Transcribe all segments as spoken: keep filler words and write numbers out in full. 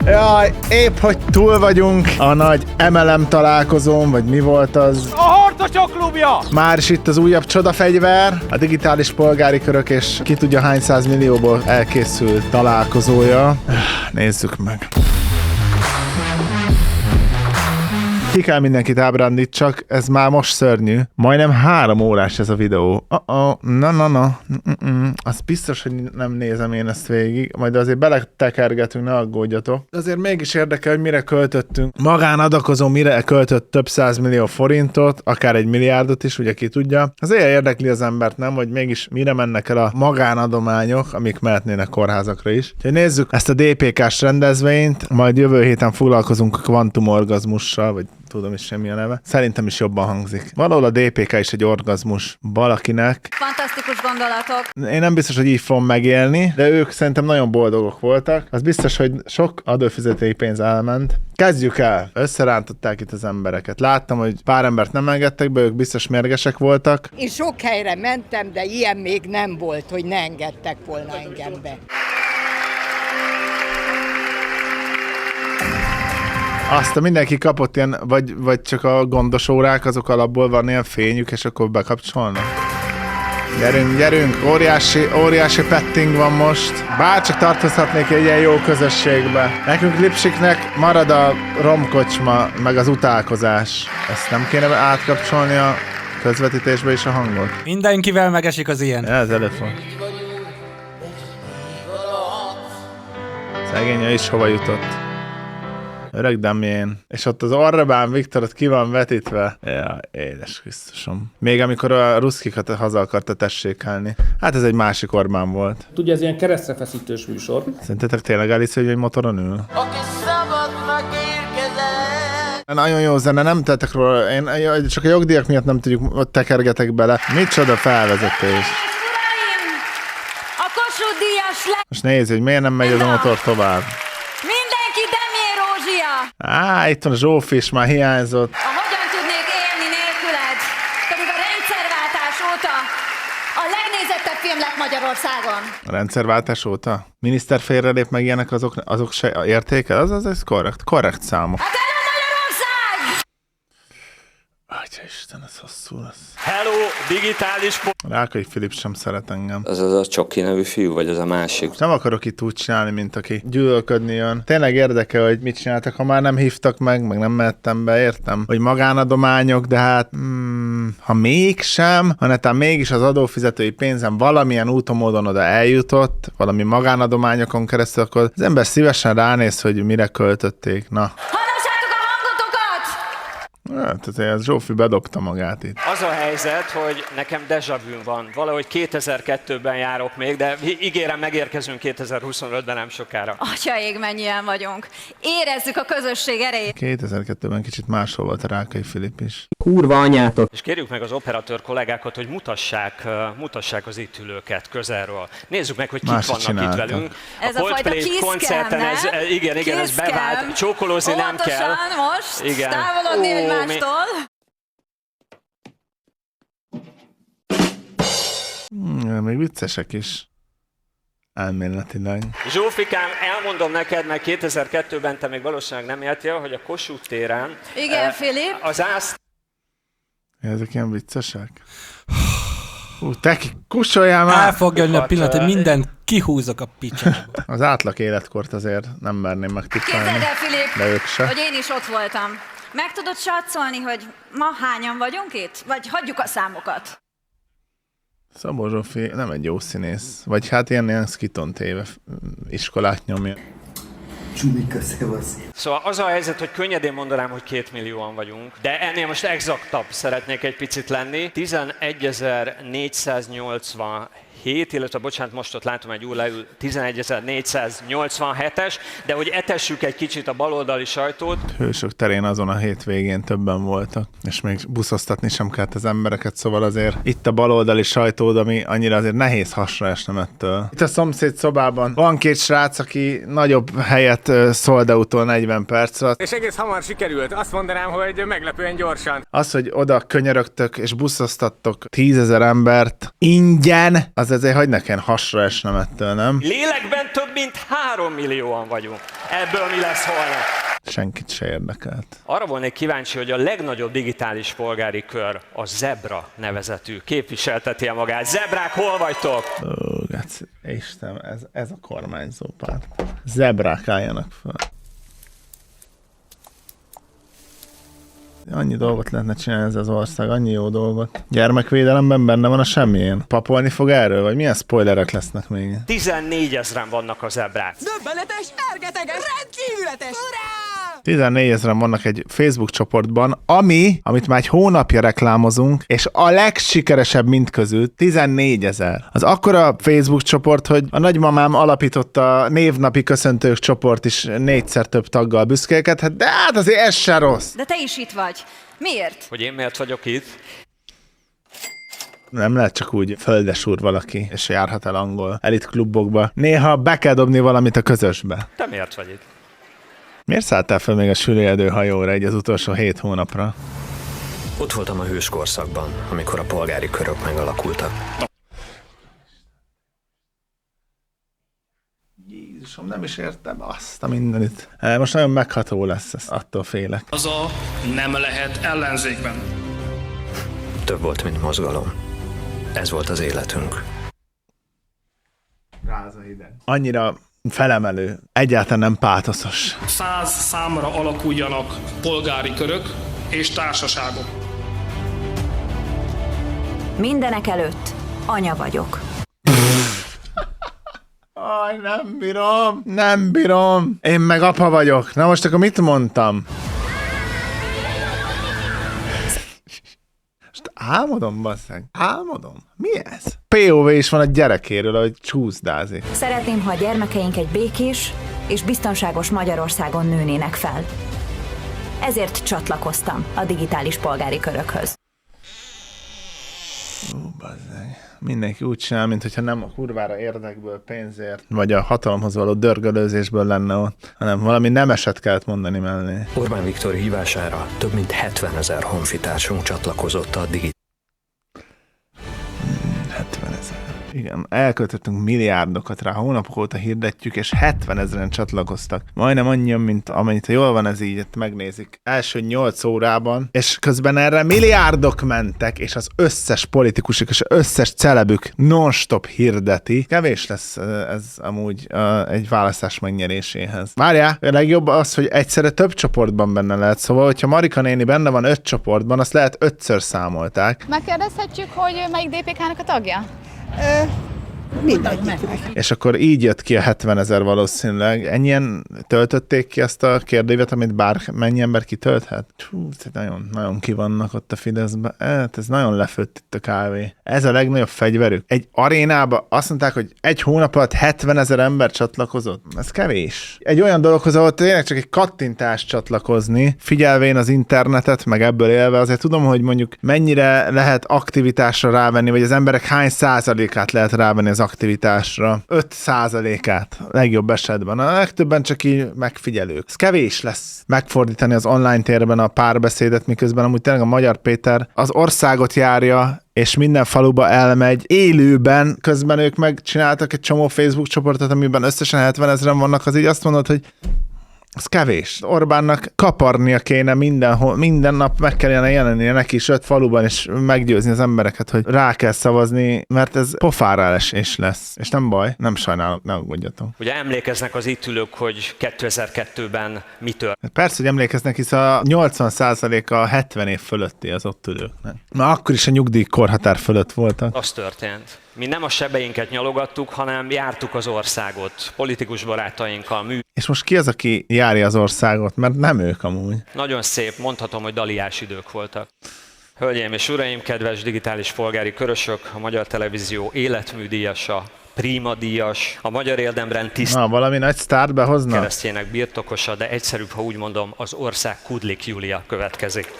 Jaj, épp hogy túl vagyunk a nagy em el em találkozón, vagy mi volt az? A Harcosok klubja! Már is itt az újabb csodafegyver, a digitális polgári körök, és ki tudja hány százmillióból elkészült találkozója. Nézzük meg. Ki kell mindenkit ábrándítsak, ez már most szörnyű. Majdnem három órás ez a videó. Uh-oh, na na na. Mm-mm. Az biztos, hogy nem nézem én ezt végig, majd azért beletekergetünk, ne aggódjatok. Azért mégis érdekel, hogy mire költöttünk. Magánadakozó mire költött több százmillió forintot, akár egy milliárdot is, ugye ki tudja. Azért érdekli az embert, nem, hogy mégis mire mennek el a magánadományok, amik mehetnének kórházakra is. Úgyhogy nézzük ezt a dé pé ká-s rendezvényt, majd jövő héten foglalkozunk a kvantumorgazmussal, vagy tudom is semmi a neve. Szerintem is jobban hangzik. Valahol a dé pé ká is egy orgazmus valakinek. Fantasztikus gondolatok. Én nem biztos, hogy így fogom megélni, de ők szerintem nagyon boldogok voltak. Az biztos, hogy sok adófizetői pénz elment. Kezdjük el. Összerántották itt az embereket. Láttam, hogy pár embert nem engedtek be, ők biztos mérgesek voltak. Én sok helyre mentem, de ilyen még nem volt, hogy ne engedtek volna engem be. Azt a mindenki kapott ilyen, vagy, vagy csak a gondos órák, azok alapból van ilyen fényük, és akkor bekapcsolnak. Gyerünk, gyerünk, óriási, óriási petting van most. Bárcsak tartozhatnék egy ilyen jó közösségbe. Nekünk Lipsiknek marad a romkocsma, meg az utálkozás. Ezt nem kéne átkapcsolni a közvetítésbe is a hangot? Mindenkivel megesik az ilyen. Ez telefon. Szegénye is hova jutott. Öreg Damien. És ott az Orbán Viktor ott ki van vetítve. Ja, édes Krisztusom. Még amikor a ruszkikat haza akarta tessékelni. Hát ez egy másik Orbán volt. Ugye ez ilyen keresztrefeszítős műsor. Szerintetek tényleg elhisz, hogy egy motoron ül? Aki szabadnak érkezett. Nagyon jó zene, nem tettek róla. Én csak a jogdíjak miatt nem tudjuk, ott tekergetek bele. Micsoda felvezetés. A Kossuth Díjas le... Most nézd, hogy miért nem megy az a motor tovább. Mindenki Demjén Rózsia! Á, itt van a Zsófi is, már hiányzott. A hogyan tudnék élni nélküled? Pedig a rendszerváltás óta a legnézettebb film lett Magyarországon. A rendszerváltás óta? Miniszter félrelép meg ilyenek, azok, azok se értékel? Az, az, ez korrekt, korrekt számok. Hát el a Magyarország! Atya Isten, ez hosszú lesz. Hello, digitális po... Rákai Filip sem szeret engem. Az az a Csoki nevű fiú, vagy az a másik? Nem akarok itt úgy csinálni, mint aki gyűlölködni jön. Tényleg érdekel, hogy mit csináltak, ha már nem hívtak meg, meg nem mehettem be, értem? Hogy magánadományok, de hát hmm, ha mégsem, ha netán mégis az adófizetői pénzem valamilyen úton módon oda eljutott, valami magánadományokon keresztül, akkor az ember szívesen ránéz, hogy mire költötték. Na. Hallassátok a hangotokat! Hát azért az Zsófi bedobta magát itt. Az a helyzet, hogy nekem déjà vu van. Valahogy kétezer-kettőben járok még, de ígérem, megérkezünk kétezer-huszonötben nem sokára. Atyaég, mennyien vagyunk. Érezzük a közösség erejét. kétezer-kettőben kicsit máshol volt a Rákai Filip is. Kurva anyátok. És kérjük meg az operatőr kollégákat, hogy mutassák, uh, mutassák az itt ülőket közelről. Nézzük meg, hogy kik Más vannak csináltak. itt velünk. Ez a fajta Coldplay kiss koncerten cam, ez, nem? igen, igen, ez Kiss bevált. cam. Csókolózni nem kell. Óvatosan most, Igen. távolodni Ó, egymástól. Hmm, még viccesek is. Elméletileg. Zsófikám, elmondom neked, mert kétezer-kettőben te még valószínűleg nem éltél, hogy a Kossuth téren... Igen, eh, Filip. Az ász... Ezek ilyen viccesek? Hú, te ki, kussoljál már! El fog jönni a pillanat, hogy mindent kihúzok a picsába. Az átlag életkort azért nem merném megtippelni. Képzeld el, Filip, De ők se. hogy én is ott voltam. Meg tudod satszolni, hogy ma hányan vagyunk itt? Vagy hagyjuk a számokat? Szabó Zsófi nem egy jó színész. Vagy hát ilyen, ilyen skiton téve iskolát nyomja. Szóval az a helyzet, hogy könnyedén mondanám, hogy két millióan vagyunk, de ennél most exaktabb szeretnék egy picit lenni. tizenegyezer-négyszáznyolcvanhét, illetve bocsánat, most ott látom egy úr leül, tizenegyezer-négyszáznyolcvanhetes, de hogy etessük egy kicsit a baloldali sajtót. Hősök terén azon a hétvégén többen voltak, és még buszoztatni sem kellett az embereket, szóval azért itt a baloldali sajtód, ami annyira azért nehéz hasra esnem ettől. Itt a szomszéd szobában van két srác, aki nagyobb helyet uh, Sold-Out-tól negyven perc alatt. És egész hamar sikerült. Azt mondanám, hogy meglepően gyorsan. Az, hogy oda könyörögtök és buszoztattok tízezer embert ingyen, az az azért hagy nekem hasra esnem ettől, nem? Lélekben több mint három millióan vagyunk. Ebből mi lesz holnap? Senkit se érdekelt. Arra volnék kíváncsi, hogy a legnagyobb digitális polgári kör, a Zebra nevezetű képviselteti magát. Zebrák, hol vagytok? Ó, geci, Isten, ez, ez a kormányzó párt. Zebrák álljanak fel. Annyi dolgot lehetne csinálni ez az ország, annyi jó dolgot. Gyermekvédelemben benne van a semmilyen. Papolni fog erről, vagy milyen spoilerek lesznek még? tizennégy ezren vannak a zebrák. Döbbenetes, ergeteges, rendkívületes! Urá! tizennégy ezeren vannak egy Facebook csoportban, ami, amit már egy hónapja reklámozunk, és a legsikeresebb mindközül tizennégy ezer. Az akkora Facebook csoport, hogy a nagymamám alapította a névnapi köszöntők csoport is négyszer több taggal büszkélkedhet, de hát azért ez se rossz. De te is itt vagy. Miért? Hogy én miért vagyok itt? Nem lehet csak úgy földesúr valaki, és járhat el angol elit klubokba. Néha be kell dobni valamit a közösbe. Te miért vagy itt? Miért szálltál fel még a süllyedő hajóra egy az utolsó hét hónapra? Ott voltam a hőskorszakban, amikor a polgári körök megalakultak. Jézusom, nem is értem azt a mindenit. Most nagyon megható lesz, ez, attól félek. Az a nem lehet ellenzékben. Több volt, mint mozgalom. Ez volt az életünk. Ráz a hideg. Annyira felemelő, egyáltalán nem pátoszos. Száz számra alakuljanak polgári körök és társaságok. Mindenek előtt anya vagyok. Aj, nem bírom, nem bírom. Én meg apa vagyok. Na most akkor mit mondtam? Most álmodom, basszeg. Álmodom? Mi ez? pé o vé is van a gyerekéről, ahogy csúszdázik. Szeretném, ha a gyermekeink egy békés és biztonságos Magyarországon nőnének fel. Ezért csatlakoztam a digitális polgári körökhöz. Ó, bazzeg. Mindenki úgy csinál, mintha nem a kurvára érdekből, pénzért, vagy a hatalomhoz való dörgölőzésből lenne ott, hanem valami nemeset kellett mondani mellé. Orbán Viktor hívására több mint hetvenezer honfitársunk csatlakozott a digitális. hetvenezer. Igen, elköltöttünk milliárdokat rá, hónapok óta hirdetjük, és hetvenezeren csatlakoztak. Majdnem annyian, mint amennyit, ha jól van ez így, megnézik. Első nyolc órában, és közben erre milliárdok mentek, és az összes politikusuk és az összes celebük non-stop hirdeti. Kevés lesz ez amúgy uh, egy választás megnyeréséhez. Várjál, a legjobb az, hogy egyszerre több csoportban benne lehet, szóval, hogyha Marika néni benne van öt csoportban, azt lehet ötször számolták. Megkérdezhetjük, hogy melyik dé pé ká-nak a tagja? Ö, mindegyik. És akkor így jött ki a hetvenezer valószínűleg. Ennyien töltötték ki azt a kérdőívet, amit bármennyi ember kitölthet? Hú, nagyon, nagyon ki vannak ott a Fideszben. Hát ez nagyon lefőtt itt a kávé. Ez a legnagyobb fegyverük. Egy arénába azt mondták, hogy egy hónap alatt hetvenezer ember csatlakozott. Ez kevés. Egy olyan dologhoz, ahol tényleg csak egy kattintás csatlakozni, figyelvén az internetet, meg ebből élve, azért tudom, hogy mondjuk mennyire lehet aktivitásra rávenni, vagy az emberek hány százalékát lehet rávenni az aktivitásra. öt százalékát legjobb esetben. A legtöbben csak így megfigyelők. Ez kevés lesz megfordítani az online térben a párbeszédet, miközben amúgy tényleg a Magyar Péter az országot járja, és minden faluba elmegy élőben, közben ők megcsináltak egy csomó Facebook csoportot, amiben összesen hetvenezren vannak, az így azt mondod, hogy ez kevés. Orbánnak kaparnia kéne mindenhol, minden nap meg kellene jelennie neki is öt faluban, és meggyőzni az embereket, hogy rá kell szavazni, mert ez pofára esés lesz. És nem baj, nem sajnálok, ne aggódjatok. Ugye emlékeznek az itt ülők, hogy kétezer-kettőben mi történt? Persze, hogy emlékeznek, hisz a nyolcvan százaléka hetven év fölötti az ott ülőknek. Na akkor is a nyugdíjkorhatár fölött voltak. Az történt. Mi nem a sebeinket nyalogattuk, hanem jártuk az országot, politikus barátainkkal, mű. És most ki az, aki járja az országot? Mert nem ők amúgy. Nagyon szép, mondhatom, hogy daliás idők voltak. Hölgyeim és uraim, kedves digitális polgári körösök, a Magyar Televízió életműdíjasa, Prima díjas, a Magyar Érdemrend tiszt... Na, valami nagy sztárt behozna? ...keresztjének birtokosa, de egyszerűbb, ha úgy mondom, az ország Kudlik Júlia következik.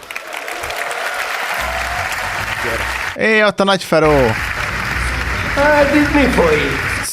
Gyere. É, ott a nagy Feró! Hát itt mi folyik?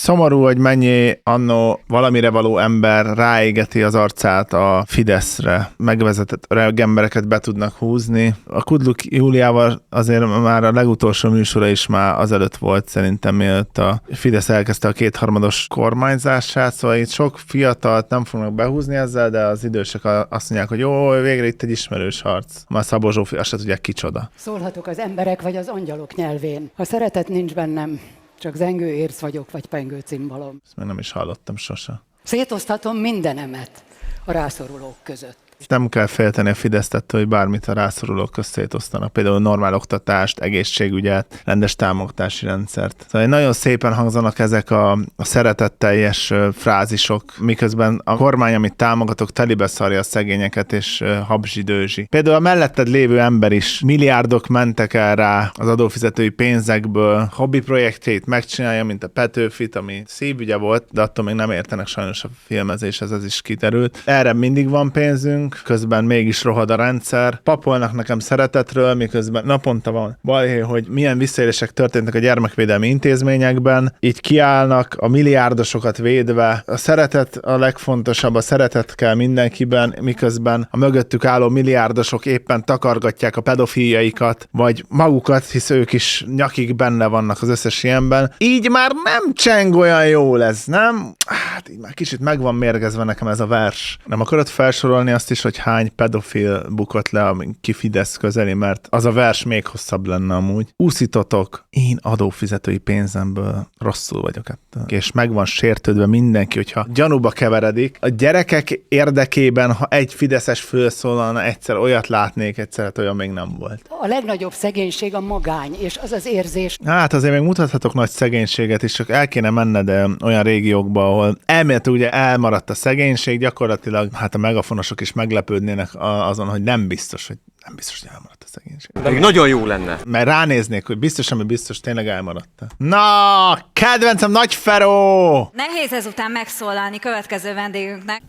Szomorú, hogy mennyi annó valamire való ember ráégeti az arcát a Fideszre. Megvezetett öreg embereket be tudnak húzni. A Kudluk Júliával azért már a legutolsó műsora is már azelőtt volt szerintem, mielőtt a Fidesz elkezdte a kétharmados kormányzását, szóval itt sok fiatalt nem fognak behúzni ezzel, de az idősek azt mondják, hogy jó, végre itt egy ismerős harc. Már Szabó Zsófi, azt se tudják kicsoda. Szólhatok az emberek vagy az angyalok nyelvén. Ha szeretet nincs bennem, csak zengő érsz vagyok, vagy pengő cimbalom. Ezt még nem is hallottam sose. Szétoszthatom mindenemet a rászorulók között. Nem kell félteni a Fideszt ettől, hogy bármit a rászorulók közt szétosztanak. Például normál oktatást, egészségügyet, rendes támogatási rendszert. Szóval nagyon szépen hangzanak ezek a, a szeretetteljes frázisok, miközben a kormány, amit támogatok, telibe szarja a szegényeket és habzsidőzsi. Például a melletted lévő ember is milliárdok mentek el rá az adófizetői pénzekből, hobbi projektjét megcsinálja, mint a Petőfit, ami szívügye volt, de attól még nem értenek sajnos a filmezéshez, ez is kiderült. Erre mindig van pénzünk, közben mégis rohad a rendszer. Papolnak nekem szeretetről, miközben naponta van balhé, hogy milyen visszaélések történtek a gyermekvédelmi intézményekben, így kiállnak a milliárdosokat védve. A szeretet a legfontosabb, a szeretet kell mindenkiben, miközben a mögöttük álló milliárdosok éppen takargatják a pedofíjaikat, vagy magukat, hisz ők is nyakig benne vannak az összes ilyenben. Így már nem cseng olyan jól ez, nem? Hát így már kicsit meg van mérgezve nekem ez a vers. Nem akarod felsorolni azt is, hogy hány pedofil bukott le, amin ki Fidesz közeli, mert az a vers még hosszabb lenne amúgy. Úszítotok, én adófizetői pénzemből rosszul vagyok ettől. És meg van sértődve mindenki, hogyha gyanúba keveredik. A gyerekek érdekében, ha egy fideszes fölszólalna, egyszer olyat látnék, egyszer hát olyan még nem volt. A legnagyobb szegénység a magány, és az az érzés. Hát azért még mutathatok nagy szegénységet is, csak el kéne menned olyan régiókba, ahol elméletileg ugye elmaradt a szegénység, gyakorlatilag hát a megafonosok is meglepődnének azon, hogy nem biztos, hogy nem biztos, hogy elmaradt a szegénység. Még nagyon jó lenne. Mert ránéznék, hogy biztos, ami biztos, tényleg elmaradt. Na, kedvencem, Nagy Feró! Nehéz ezután megszólalni következő vendégünknek.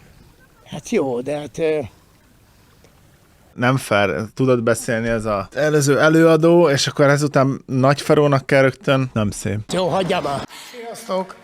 Hát jó, de hát... Nem fair, tudod beszélni ez az előző előadó, és akkor ezután Nagy Ferónak kell rögtön. Nem szép. Jó, hagyjam már. Sziasztok!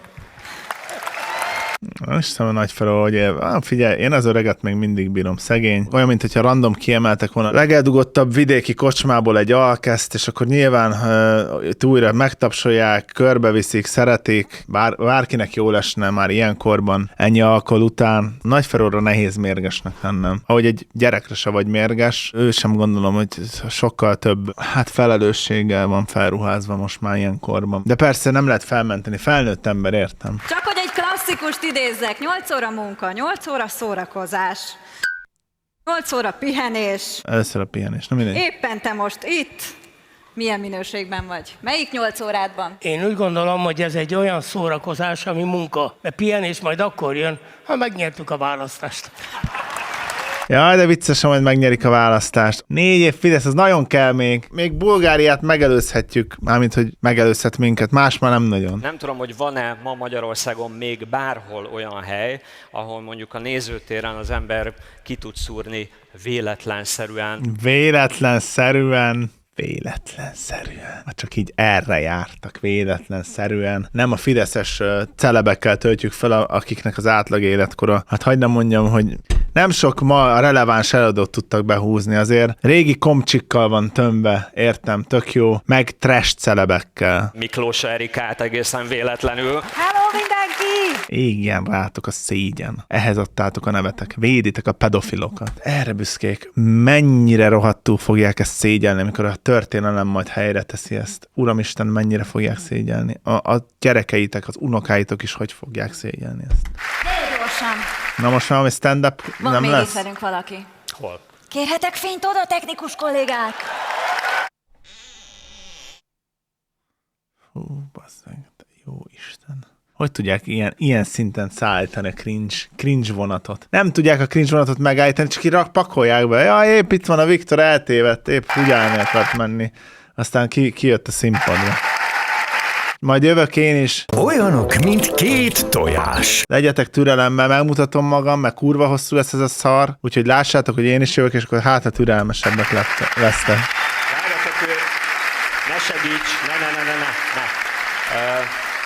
Nem is hiszem a Nagy Feró, hogy ah, figyelj, én az öreget még mindig bírom, szegény. Olyan, mint hogyha random kiemeltek volna a legeldugottabb vidéki kocsmából egy alkeszt, és akkor nyilván uh, újra megtapsolják, körbeviszik, szeretik, bár, bárkinek jól esne már ilyenkorban, ennyi alkohol után. Nagy Feróra nehéz mérgesnek lennem. Ahogy egy gyerekre se vagy mérges, ő sem gondolom, hogy sokkal több hát felelősséggel van felruházva most már ilyenkorban. De persze nem lehet felmenteni, felnőtt ember, értem. Csak hogy egy klasszikust idézzek, nyolc óra munka, nyolc óra szórakozás, nyolc óra pihenés. Először a pihenés, nem mindegy. Éppen te most itt milyen minőségben vagy? Melyik nyolc órádban? Én úgy gondolom, hogy ez egy olyan szórakozás, ami munka. Mert pihenés majd akkor jön, ha megnyertük a választást. Jaj, de viccesen, hogy megnyerik a választást. Négy év Fidesz, az nagyon kell még. Még Bulgáriát megelőzhetjük, mármint, hogy megelőzhet minket. Más már nem nagyon. Nem tudom, hogy van-e ma Magyarországon még bárhol olyan hely, ahol mondjuk a nézőtéren az ember ki tud szúrni véletlenszerűen. Véletlenszerűen. Véletlenszerűen. Hát csak így erre jártak, véletlenszerűen. Nem a fideszes celebekkel töltjük fel, akiknek az átlag életkora. Hát hagyd nem mondjam, hogy nem sok ma a releváns előadót tudtak behúzni, azért régi komcsikkal van tömve, értem, tök jó, meg trash celebekkel. Miklós Erikát egészen véletlenül. Hello mindenki! Igen, rátok a szégyen. Ehhez adtátok a nevetek. Véditek a pedofilokat. Erre büszkék. Mennyire rohadtul fogják ezt szégyelni, amikor a történelem majd helyre teszi ezt. Uramisten, mennyire fogják szégyelni. A, a gyerekeitek, az unokáitok is hogy fogják szégyelni ezt. Gyorsan. Na most már, ami stand-up Van nem még lesz? itt velünk valaki. Hol? Kérhetek fényt oda, technikus kollégák? Hú, basszeg, jó Isten. Hogy tudják ilyen, ilyen szinten szállítani a cringe, cringe vonatot? Nem tudják a cringe vonatot megállítani, csak rak pakolják be. Ja, épp itt van a Viktor, eltévedt, épp ugyanilyen akart menni. Aztán ki, kijött a színpadra. Majd jövök én is. Olyanok, mint két tojás. Legyetek türelemmel, megmutatom magam, meg kurva hosszú lesz ez a szar, úgyhogy lássátok, hogy én is jövök, és akkor hát a türelmesebbek lesztek. Várjatok, ne segíts, ne, ne, ne, ne, ne, ne. Uh,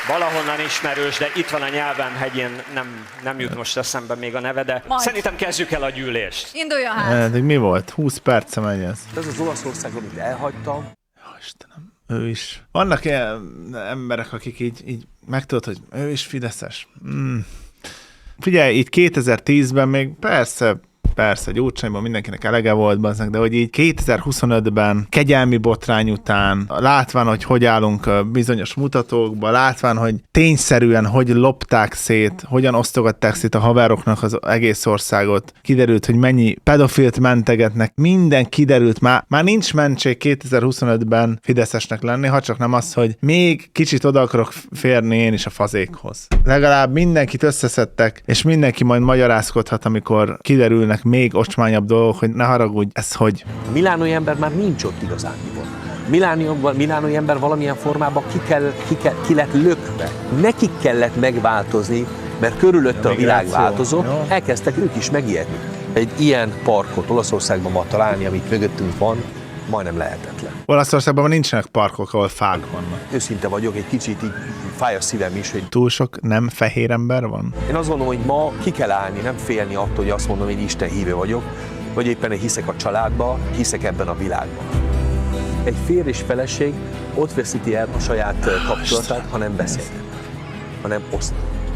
Valahonnan ismerős, de itt van a nyelven hegyén, nem, nem jut most eszembe még a neve, de Majd. Szerintem kezdjük el a gyűlést. Induljon hát! Eddig mi volt? húsz perce megy ez. Ez az Olaszország, amit elhagytam. Istenem, ő is. Vannak ilyen emberek, akik így, így megtudod, hogy ő is fideszes. Mm. Figyelj, itt kétezer-tízben még persze, persze, Gyurcsányban mindenkinek elege volt, bazdmeg, de hogy így kétezer-huszonötben kegyelmi botrány után, látván, hogy hogy állunk bizonyos mutatókba, látván, hogy tényszerűen hogy lopták szét, hogyan osztogatták szét a haveroknak az egész országot, kiderült, hogy mennyi pedofilt mentegetnek, minden kiderült, már, már nincs mentség kétezer-huszonötben fideszesnek lenni, ha csak nem az, hogy még kicsit oda akarok férni én is a fazékhoz. Legalább mindenkit összeszedtek, és mindenki majd magyarázkodhat, amikor kiderülnek még ocsmányabb dolgok, hogy ne haragudj, ez hogy? A milánói ember már nincs ott igazándiból. Milánói, milánói ember valamilyen formában ki, kell, ki, kell, ki lett lökve. Nekik kellett megváltozni, mert körülötte a világ változott, elkezdtek ők is megijedni. Egy ilyen parkot Olaszországban ma találni, amit mögöttünk van, majdnem lehetetlen. Olaszországban nincsenek parkok, ahol fák vannak. Őszinte vagyok, egy kicsit így fáj a szívem is, hogy... Túl sok nem fehér ember van? Én azt gondolom, hogy ma ki kell állni, nem félni attól, hogy azt mondom, hogy Isten hívő vagyok, vagy éppen hiszek a családba, hiszek ebben a világban. Egy férj és feleség ott veszíti el a saját kapcsolatát, ha nem beszélnek, hanem osztnak,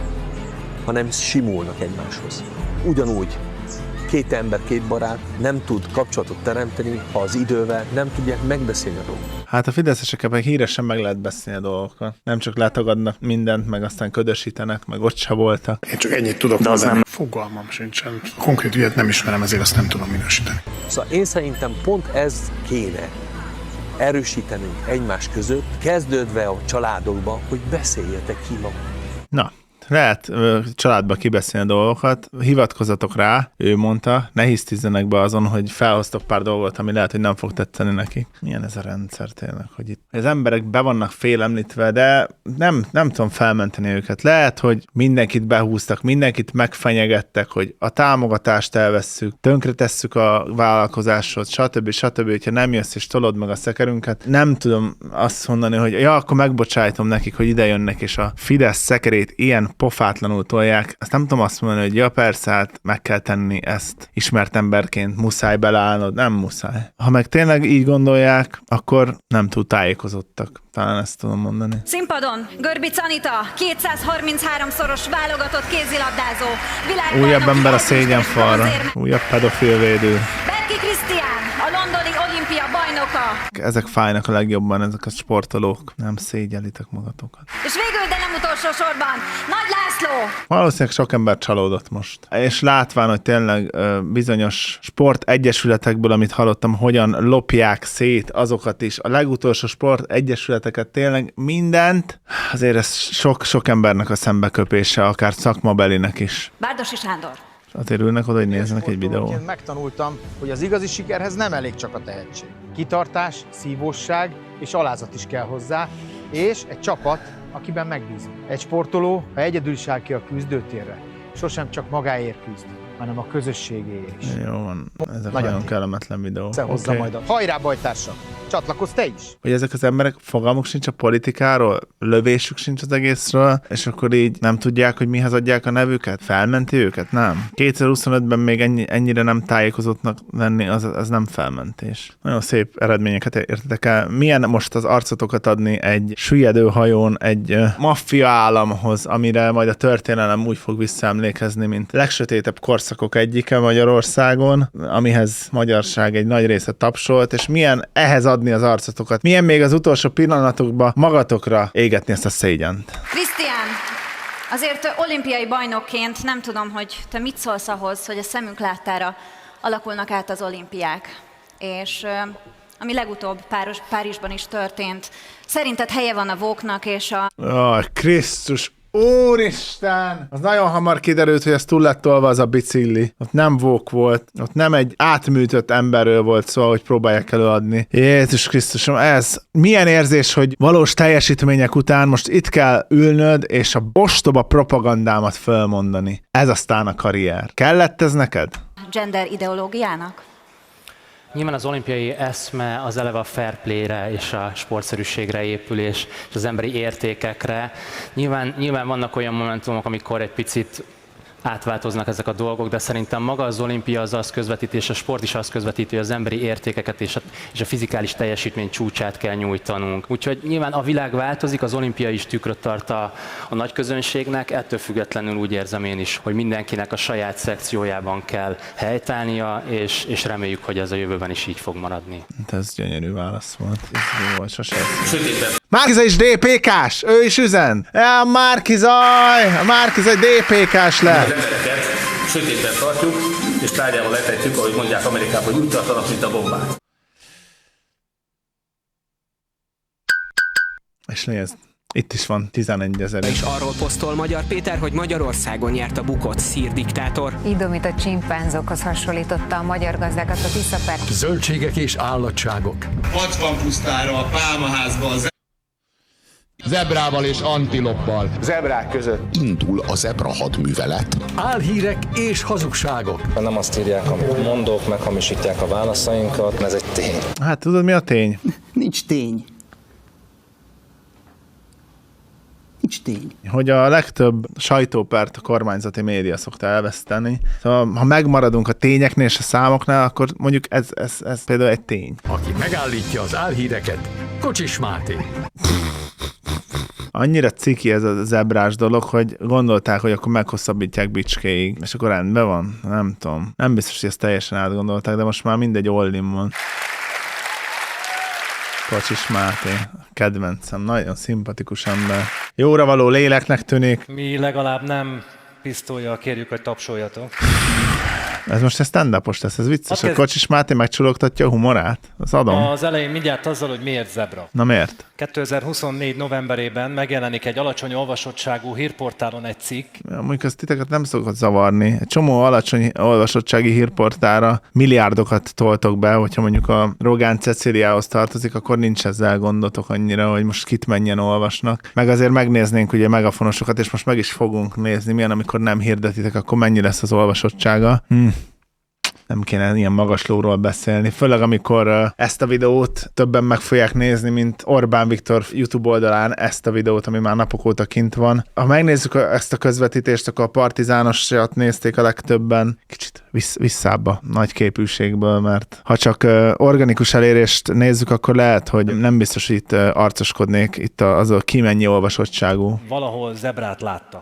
hanem simulnak egymáshoz. Ugyanúgy két ember, két barát nem tud kapcsolatot teremteni, ha az idővel nem tudják megbeszélni a dolgokat. Hát a fideszesek meg híresen meg lehet beszélni a dolgokat. Nem csak letagadnak mindent, meg aztán ködösítenek, meg ott se voltak. Én csak ennyit tudok de az nem. Fogalmam sincsen. Konkrét ügyet nem ismerem, ezért azt nem tudom minősíteni. Szóval én szerintem pont ez kéne erősítenünk egymás között, kezdődve a családokba, hogy beszéljetek ki maguk. Na, lehet ö, családba kibeszélni dolgokat, hivatkozatok rá, ő mondta, ne hisztizzenek be azon, hogy felhoztok pár dolgot, ami lehet, hogy nem fog tetszeni neki. Milyen ez a rendszer tényleg, hogy itt az emberek be vannak félemlítve, de nem, nem tudom felmenteni őket. Lehet, hogy mindenkit behúztak, mindenkit megfenyegettek, hogy a támogatást elvesszük, tönkretesszük a vállalkozásot, stb. stb. Hogyha nem jössz és tolod meg a szekerünket, nem tudom azt mondani, hogy ja, akkor megbocsájtom nekik, hogy ide jönnek, és a Fidesz szekerét ilyen pofátlanul tolják. Azt nem tudom azt mondani, hogy ja persze, hát meg kell tenni ezt ismert emberként, muszáj beleállnod, nem muszáj. Ha meg tényleg így gondolják, akkor nem túl tájékozottak. Talán ezt tudom mondani. Színpadon Görbic Anita, kétszázharminchárom-szoros válogatott kézilabdázó. Újabb ember a szégyenfalra. Újabb pedofilvédő. Berki Krisztián, a londoni olimpia bajnoka. Ezek fájnak a legjobban, ezek a sportolók. Nem szégyelitek magatokat. És végül, de nem utolsó sorban, Nagy László. Valószínűleg sok ember csalódott most. És látván, hogy tényleg ö, bizonyos sportegyesületekből, amit hallottam, hogyan lopják szét azokat is, a legutolsó sportegyesületeket, tényleg mindent, azért ez sok-sok embernek a szembeköpése, akár szakmabelinek is. Bárdossy Sándor. Azért ülnek oda, hogy nézzenek egy videót. Megtanultam, hogy az igazi sikerhez nem elég csak a tehetség. Kitartás, szívosság és alázat is kell hozzá, és egy csapat, akiben megbízunk. Egy sportoló, ha egyedül is áll ki a küzdőtérre, sosem csak magáért küzd, hanem a közösségéért is. Jó van, ezek nagyon, nagyon kellemetlen videó. Hozza Okay. majd a... Hajrá, bajtársak! Csatlakozz te is! Hogy ezek az emberek fogalmuk sincs a politikáról, lövésük sincs az egészről, és akkor így nem tudják, hogy mihez adják a nevüket? Felmenti őket? Nem. kétezer-huszonötben még ennyi, ennyire nem tájékozottnak lenni, az, az nem felmentés. Nagyon szép eredményeket értetek el. Milyen most az arcotokat adni egy süllyedő hajón, egy uh, maffia államhoz, amire majd a történelem úgy fog visszaemlékezni, mint legsötétebb korszakok egyike Magyarországon, amihez magyarság egy nagy része tapsolt, és milyen ehhez adni az arcotokat. Milyen még az utolsó pillanatokban magatokra égetni ezt a szégyent. Krisztián, azért olimpiai bajnokként nem tudom, hogy te mit szólsz ahhoz, hogy a szemünk láttára alakulnak át az olimpiák. És ami legutóbb Páros, Párizsban is történt, szerinted helye van a vóknak és a... Aj, Krisztus! Úristen! Az nagyon hamar kiderült, hogy ez túl lett tolva az a bicikli. Ott nem vók volt, ott nem egy átműtött emberről volt szó, hogy próbálják előadni. Jézus Krisztusom, ez milyen érzés, hogy valós teljesítmények után most itt kell ülnöd, és a bostoba propagandámat fölmondani. Ez aztán a karrier. Kellett ez neked? Gender ideológiának? Nyilván az olimpiai eszme az eleve a fair play-re és a sportszerűségre épül, és az emberi értékekre. Nyilván, nyilván vannak olyan momentumok, amikor egy picit átváltoznak ezek a dolgok, de szerintem maga az olimpia az azt közvetíti, és a sport is azt közvetíti, hogy az emberi értékeket és a, és a fizikális teljesítmény csúcsát kell nyújtanunk. Úgyhogy nyilván a világ változik, az olimpia is tükröt tart a, a nagy közönségnek, ettől függetlenül úgy érzem én is, hogy mindenkinek a saját szekciójában kell helytállnia, és, és reméljük, hogy ez a jövőben is így fog maradni. Ez gyönyörű válasz volt. Ez jó volt, sose. Márkiza is dé pé ká-s, ő is üzen. Ja, Márkizaj, a Márkiza egy dé pé ká-s lett. Az embereket sötétben tartjuk, és tárgyával letetjük, ahogy mondják Amerikában, hogy úgy tartanak, mint a bombát. És nézd, itt is van tizenegyezer. És arról posztol Magyar Péter, hogy Magyarországon járt a bukott szír diktátor. Idomit a csimpánzokhoz hasonlította a magyar gazdákat a Tiszaper. Zöldségek és állatságok. hatvan pusztára a pálmaházba az Zebrával és antiloppal. zebrák között indul a zebra hadművelet. Álhírek és hazugságok. Nem azt írják, amit mondok, meghamisítják a válaszainkat, ez egy tény. Hát tudod, mi a tény? Nincs tény. Nincs tény. Hogy a legtöbb sajtópert a kormányzati média szokta elveszteni. Szóval, ha megmaradunk a tényeknél és a számoknál, akkor mondjuk ez, ez, ez például egy tény. Aki megállítja az álhíreket, Kocsis Máté. Annyira ciki ez a zebrás dolog, hogy gondolták, hogy akkor meghosszabbítják Bicskéig. És akkor rendben van, nem tudom. Nem biztos, hogy ezt teljesen átgondolták, de most már mindegy all-in van. Kocsis Máté, kedvencem, nagyon szimpatikus ember. Jóra való léleknek tűnik. Mi legalább nem pisztollyal kérjük, hogy tapsoljatok. Ez most egy stand-upos lesz, ez vicces, hogy Kocsis Máté megcsulogtatja a humorát? Az adom. Az elején mindjárt azzal, hogy miért zebra. Na miért? kétezer-huszonnégy novemberében megjelenik egy alacsony olvasottságú hírportálon egy cikk. Ja, mondjuk azt titeket nem szokott zavarni. Egy csomó alacsony olvasottsági hírportára milliárdokat toltok be, hogyha mondjuk a Rogán Cecíliához tartozik, akkor nincs ezzel gondotok annyira, hogy most kit menjen olvasnak. Meg azért megnéznénk ugye megafonosokat, és most meg is fogunk nézni, milyen, amikor nem hirdetitek, akkor mennyi lesz az olvasottsága. Hm. Nem kéne ilyen magaslóról beszélni, főleg amikor ezt a videót többen meg fogják nézni, mint Orbán Viktor YouTube oldalán ezt a videót, ami már napok óta kint van. Ha megnézzük ezt a közvetítést, akkor a partizánosat nézték a legtöbben, kicsit vissz, visszább nagy képűségből, mert ha csak organikus elérést nézzük, akkor lehet, hogy nem biztos, hogy itt arcoskodnék, itt az a kimennyi olvasottságú. Valahol zebrát láttak.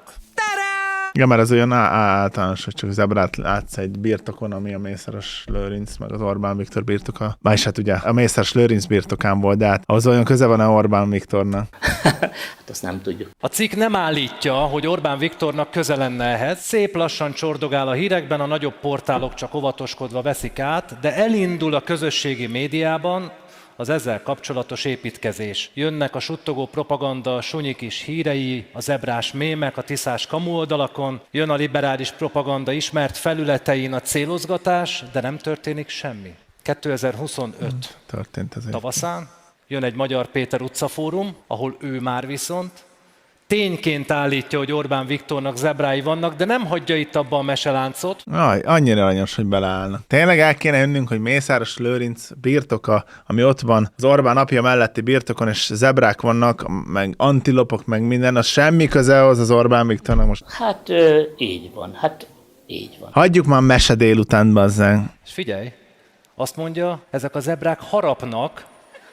Igen, mert az olyan általános, hogy csak zebrát látsz egy birtokon, ami a Mészáros Lőrinc, meg az Orbán Viktor birtoka. Vagyis hát ugye a Mészáros Lőrinc birtokán volt, de hát az olyan köze van a Orbán Viktornak. Hát azt nem tudjuk. A cikk nem állítja, hogy Orbán Viktornak köze lenne ehhez. Szép lassan csordogál a hírekben, a nagyobb portálok csak óvatoskodva veszik át, de elindul a közösségi médiában az ezzel kapcsolatos építkezés. Jönnek a suttogó propaganda, Sunyi kis hírei, a zebrás mémek a tiszás kamuoldalakon, jön a liberális propaganda ismert felületein a célozgatás, de nem történik semmi. kétezer-huszonöt történt ez tavaszán jön egy Magyar Péter utcafórum, ahol ő már viszont tényként állítja, hogy Orbán Viktornak zebrái vannak, de nem hagyja itt abba a meseláncot. Aj, annyira aranyos, hogy beleállnak. Tényleg el kéne jönnünk, hogy Mészáros Lőrinc birtoka, ami ott van, az Orbán apja melletti birtokon, és zebrák vannak, meg antilopok, meg minden, az semmi köze ahhoz az Orbán Viktornak most. Hát ö, így van, hát így van. Hagyjuk már mese délután, bazzeng. És figyelj, azt mondja, ezek a zebrák harapnak,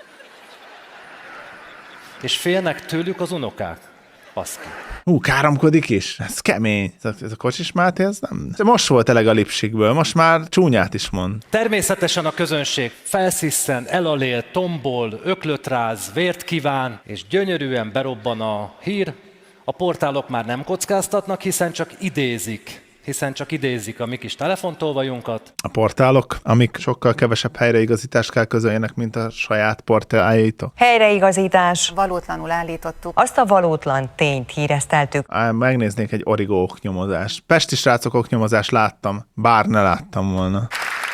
és félnek tőlük az unokák. Baszki. Hú, káromkodik is? Ez kemény. Ez a Kocsis Máté, ez nem... Most volt eleg a Lipsikből, most már csúnyát is mond. Természetesen a közönség felszisszen, elalél, tombol, öklöt ráz, vért kíván, és gyönyörűen berobban a hír. A portálok már nem kockáztatnak, hiszen csak idézik. hiszen csak idézik a mi kis telefontolvajunkat. A portálok, amik sokkal kevesebb helyreigazítást kell közöljenek, mint a saját portáljaitól. Helyreigazítás. Valótlanul állítottuk. Azt a valótlan tényt híreszteltük. Á, megnéznék egy origó oknyomozást. Pesti srácok oknyomozást láttam, bár ne láttam volna.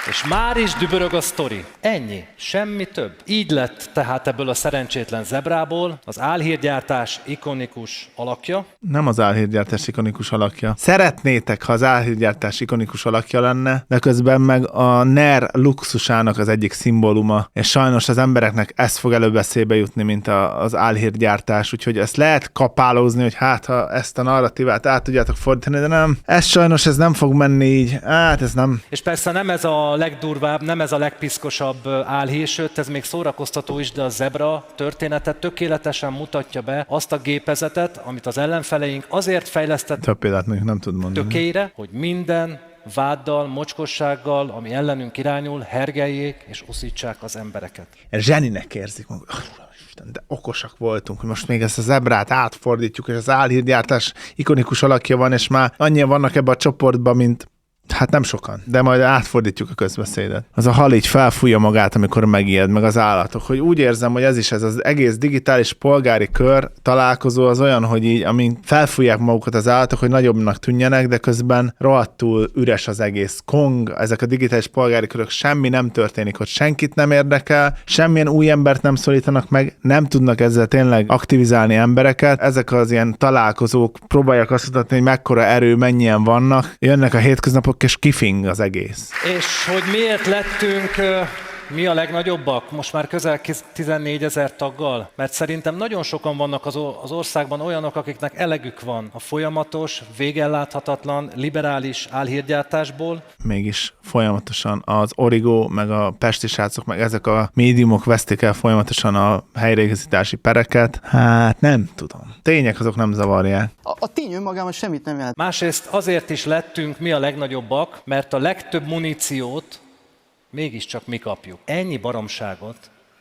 És már is dübörög a sztori. Ennyi, semmi több. Így lett tehát ebből a szerencsétlen zebrából az álhírgyártás ikonikus alakja. Nem az álhírgyártás ikonikus alakja. Szeretnétek, ha az álhírgyártás ikonikus alakja lenne, de közben meg a en e er luxusának az egyik szimbóluma, és sajnos az embereknek ez fog előbb eszébe jutni, mint a, az álhírgyártás, úgyhogy ezt lehet kapálózni, hogy hát ha ezt a narratívát át tudjátok fordítani, de nem. Ez sajnos ez nem fog menni így. Hát ez nem. És persze nem ez a legdurvább, nem ez a legpiszkosabb álhír, sőt, ez még szórakoztató is, de a zebra története tökéletesen mutatja be azt a gépezetet, amit az ellenfeleink azért fejlesztett több példát még nem tud mondani. Tökére, hogy minden váddal, mocskossággal, ami ellenünk irányul, hergeljék és uszítsák az embereket. Zseninek érzik magukat. De okosak voltunk, hogy most még ezt a zebrát átfordítjuk, és az álhírgyártás ikonikus alakja van, és már annyian vannak ebbe a csoportban, mint hát nem sokan, de majd átfordítjuk a közbeszédet. Az a hal így felfújja magát, amikor megijed, meg az állatok, hogy úgy érzem, hogy ez is ez az egész digitális polgári kör találkozó az olyan, hogy így, amint felfújják magukat az állatok, hogy nagyobbnak tűnjenek, de közben rohadtul üres az egész kong, ezek a digitális polgári körök, semmi nem történik, hogy senkit nem érdekel, semmilyen új embert nem szólítanak meg, nem tudnak ezzel tényleg aktivizálni embereket. Ezek az ilyen találkozók próbálják azt mutatni, hogy mekkora erő, mennyien vannak, jönnek a hétköznapok, és kifing az egész. És hogy miért lettünk mi a legnagyobbak? Most már közel tizennégyezer taggal? Mert szerintem nagyon sokan vannak az országban olyanok, akiknek elegük van a folyamatos, végelláthatatlan, liberális álhírgyártásból. Mégis folyamatosan az Origo, meg a pesti srácok, meg ezek a médiumok vesztik el folyamatosan a helyreigazítási pereket. Hát nem tudom. Tények azok nem zavarják. A, a tény önmagában semmit nem jelent. Másrészt azért is lettünk mi a legnagyobbak, mert a legtöbb muníciót mégiscsak mi kapjuk. Ennyi baromságot,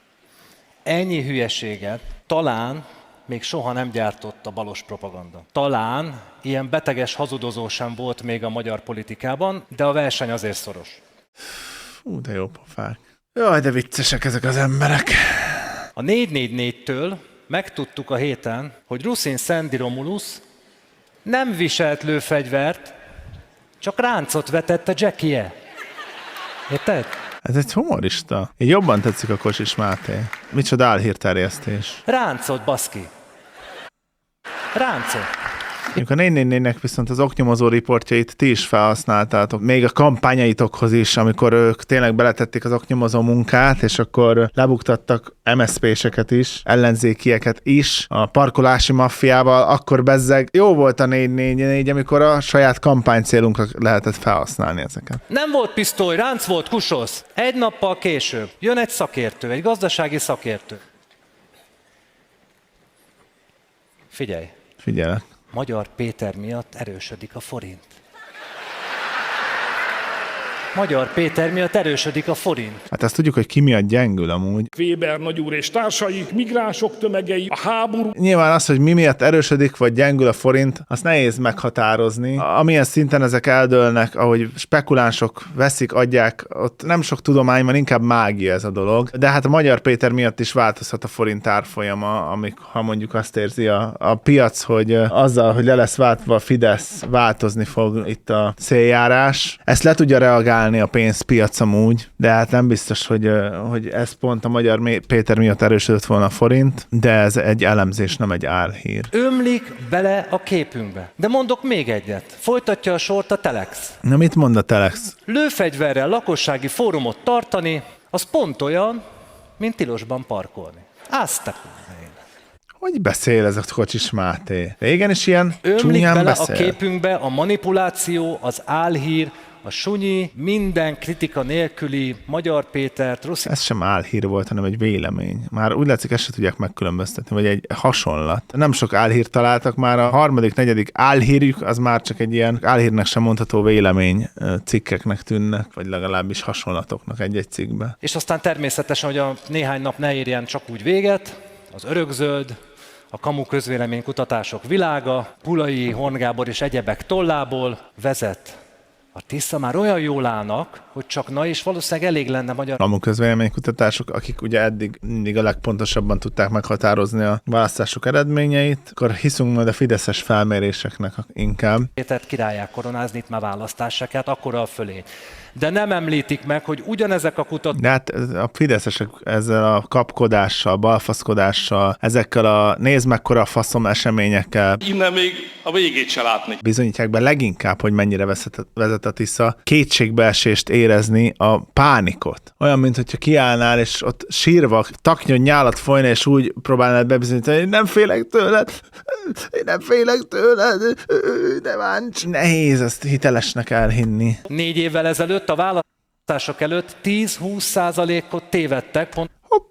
ennyi hülyeséget talán még soha nem gyártott a balos propaganda. Talán ilyen beteges hazudozó sem volt még a magyar politikában, de a verseny azért szoros. Fú, de jó pofák. Jaj, de viccesek ezek az emberek. A négy négy négytől megtudtuk a héten, hogy Ruszin Szendi Romulus nem viselt lőfegyvert, csak ráncot vetett a Jackie-e. Érted? Ez egy humorista. Én jobban tetszik a Kocsis Máté. Micsoda álhírterjesztés. Ráncot, baszki. Ráncot. A négy négy négynek viszont az oknyomozó riportjait ti is felhasználtátok, még a kampányaitokhoz is, amikor ők tényleg beletették az oknyomozó munkát, és akkor lebuktattak em es zé péseket is, ellenzékieket is, a parkolási maffiával, akkor bezzeg jó volt a négy négy négy, amikor a saját kampánycélunkra lehetett felhasználni ezeket. Nem volt pisztoly, ránc volt, kusosz. Egy nappal később jön egy szakértő, egy gazdasági szakértő. Figyelj. Figyelek. Magyar Péter miatt erősödik a forint. Magyar Péter miatt erősödik a forint. Hát ezt tudjuk, hogy ki miatt gyengül amúgy. Weber nagyúr és társaik, migránsok tömegei, a háború. Nyilván az, hogy mi miatt erősödik vagy gyengül a forint, azt nehéz meghatározni. Amilyen szinten ezek eldőlnek, ahogy spekulánsok veszik, adják, ott nem sok tudomány van, inkább mágia ez a dolog. De hát a Magyar Péter miatt is változhat a forint árfolyama, amik, ha mondjuk azt érzi a, a piac, hogy azzal, hogy le lesz váltva a Fidesz, változni fog itt a széljárás. Ezt le tudja reagálni a pénzpiac amúgy, de hát nem biztos, hogy, hogy ez pont a Magyar Péter miatt erősödött volna a forint, de ez egy elemzés, nem egy álhír. Ömlik bele a képünkbe. De mondok még egyet. Folytatja a sort a Telex. Na mit mond a Telex? Lőfegyverrel lakossági fórumot tartani, az pont olyan, mint tilosban parkolni. Azt a Hogy beszél ez a Kocsis Máté? Régen is ilyen Ömlik csúnyán bele beszél. a képünkbe a manipuláció, az álhír, a sunyi, minden kritika nélküli Magyar Pétert, Ruszin... Ez sem álhír volt, hanem egy vélemény. Már úgy látszik, ezt se tudják megkülönböztetni, vagy egy hasonlat. Nem sok álhírt találtak, már a harmadik, negyedik álhírjuk, az már csak egy ilyen álhírnek sem mondható vélemény cikkeknek tűnnek, vagy legalábbis hasonlatoknak egy-egy cikkbe. És aztán természetesen, hogy a néhány nap ne érjen csak úgy véget, az örökzöld, a kamu közvéleménykutatások világa, Pulai, Horn Gábor és egyebek tollából vezet. A Tisza már olyan jól állnak, hogy csak na, és valószínűleg elég lenne magyar. Amúgy közvéleménykutatások, akik ugye eddig mindig a legpontosabban tudták meghatározni a választások eredményeit, akkor hiszünk majd a fideszes felméréseknek inkább. Pétert királyá koronázni itt már választását, akkora a fölé. De nem említik meg, hogy ugyanezek a kutatások... De hát a fideszesek ezzel a kapkodással, balfaszkodással, ezekkel a nézd mekkora faszom eseményekkel... Innen még a végét se látni. Bizonyítják be leginkább, hogy mennyire vezet, vezet a Tisza, kétségbeesést érezni, a pánikot. Olyan, mint hogyha kiállnál, és ott sírva, taknyod nyálat folyna, és úgy próbálnád bebizonyítani, hogy nem félek tőled, én nem félek tőled, de bánts. Nehéz ezt hitelesnek elhinni. Négy évvel ezelőtt a választások előtt tíz-húsz százalékot tévedtek. Pont...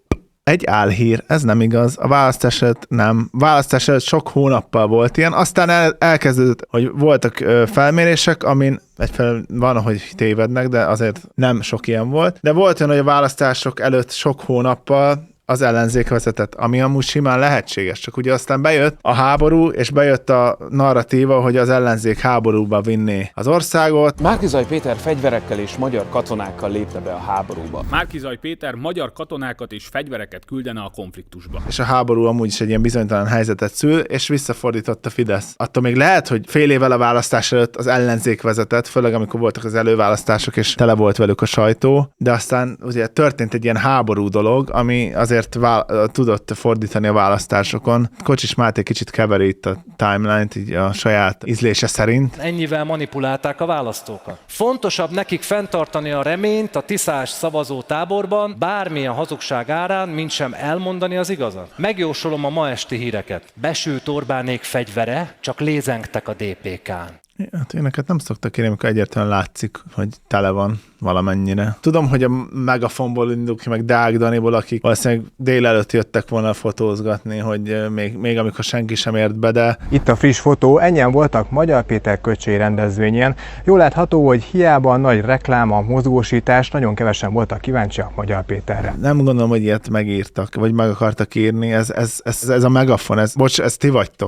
Egy álhír, ez nem igaz. A választás előtt nem. Választás előtt sok hónappal volt ilyen, aztán el, elkezdődött, hogy voltak ö, felmérések, amin egyfelől van, hogy tévednek, de azért nem sok ilyen volt. De volt olyan, hogy a választások előtt sok hónappal az ellenzék vezetett, ami amúgy simán lehetséges, csak ugye aztán bejött a háború, és bejött a narratíva, hogy az ellenzék háborúba vinné az országot. Márki-Zay Péter fegyverekkel és magyar katonákkal lépne be a háborúba. Márki-Zay Péter magyar katonákat és fegyvereket küldene a konfliktusba. És a háború amúgy is egy ilyen bizonytalan helyzetet szül, és visszafordított a Fidesz. Attól még lehet, hogy fél évvel a választás előtt az ellenzék vezetett, főleg amikor voltak az előválasztások, és tele volt velük a sajtó, de aztán ugye történt egy ilyen háború dolog, ami azért vál- tudott fordítani a választásokon. Kocsis Máté kicsit keveri itt a timeline-t, így a saját ízlése szerint. Ennyivel manipulálták a választókat. Fontosabb nekik fenntartani a reményt a tiszás szavazó táborban, bármilyen hazugság árán, mint sem elmondani az igazat. Megjósolom a ma esti híreket. Besült Orbánék fegyvere, csak lézengtek a dé pé kán. Hát éneket nem szoktak írni, amikor egyértelműen látszik, hogy tele van valamennyire. Tudom, hogy a Megafonból indul ki, meg Deák Daniból, akik valószínűleg délelőtt jöttek volna fotózgatni, hogy még, még amikor senki sem ért be, de... Itt a friss fotó, ennyien voltak Magyar Péter Köcsei rendezvényen. Jól látható, hogy hiába a nagy reklám, a mozgósítás, nagyon kevesen voltak kíváncsiak Magyar Péterre. Nem gondolom, hogy ilyet megírtak, vagy meg akartak írni. Ez, ez, ez, ez a Megafon, ez, bocs, ez ti vagytok.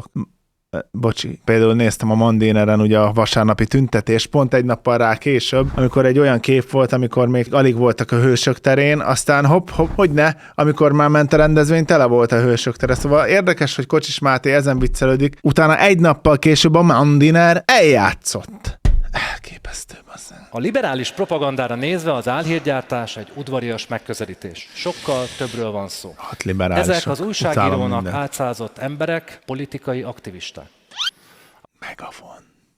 Bocsi, például néztem a Mandineren ugye a vasárnapi tüntetés, pont egy nappal rá később, amikor egy olyan kép volt, amikor még alig voltak a Hősök terén, aztán hopp, hopp, hogyne, amikor már ment a rendezvény, tele volt a Hősök tere. Szóval érdekes, hogy Kocsis Máté ezen viccelődik, utána egy nappal később a Mandiner eljátszott. Elképesztő, basszán. A liberális propagandára nézve az álhírgyártás egy udvarias megközelítés. Sokkal többről van szó. Hát liberálisok. Ezek az újságírónak átszázott emberek, politikai aktivisták. Megafon.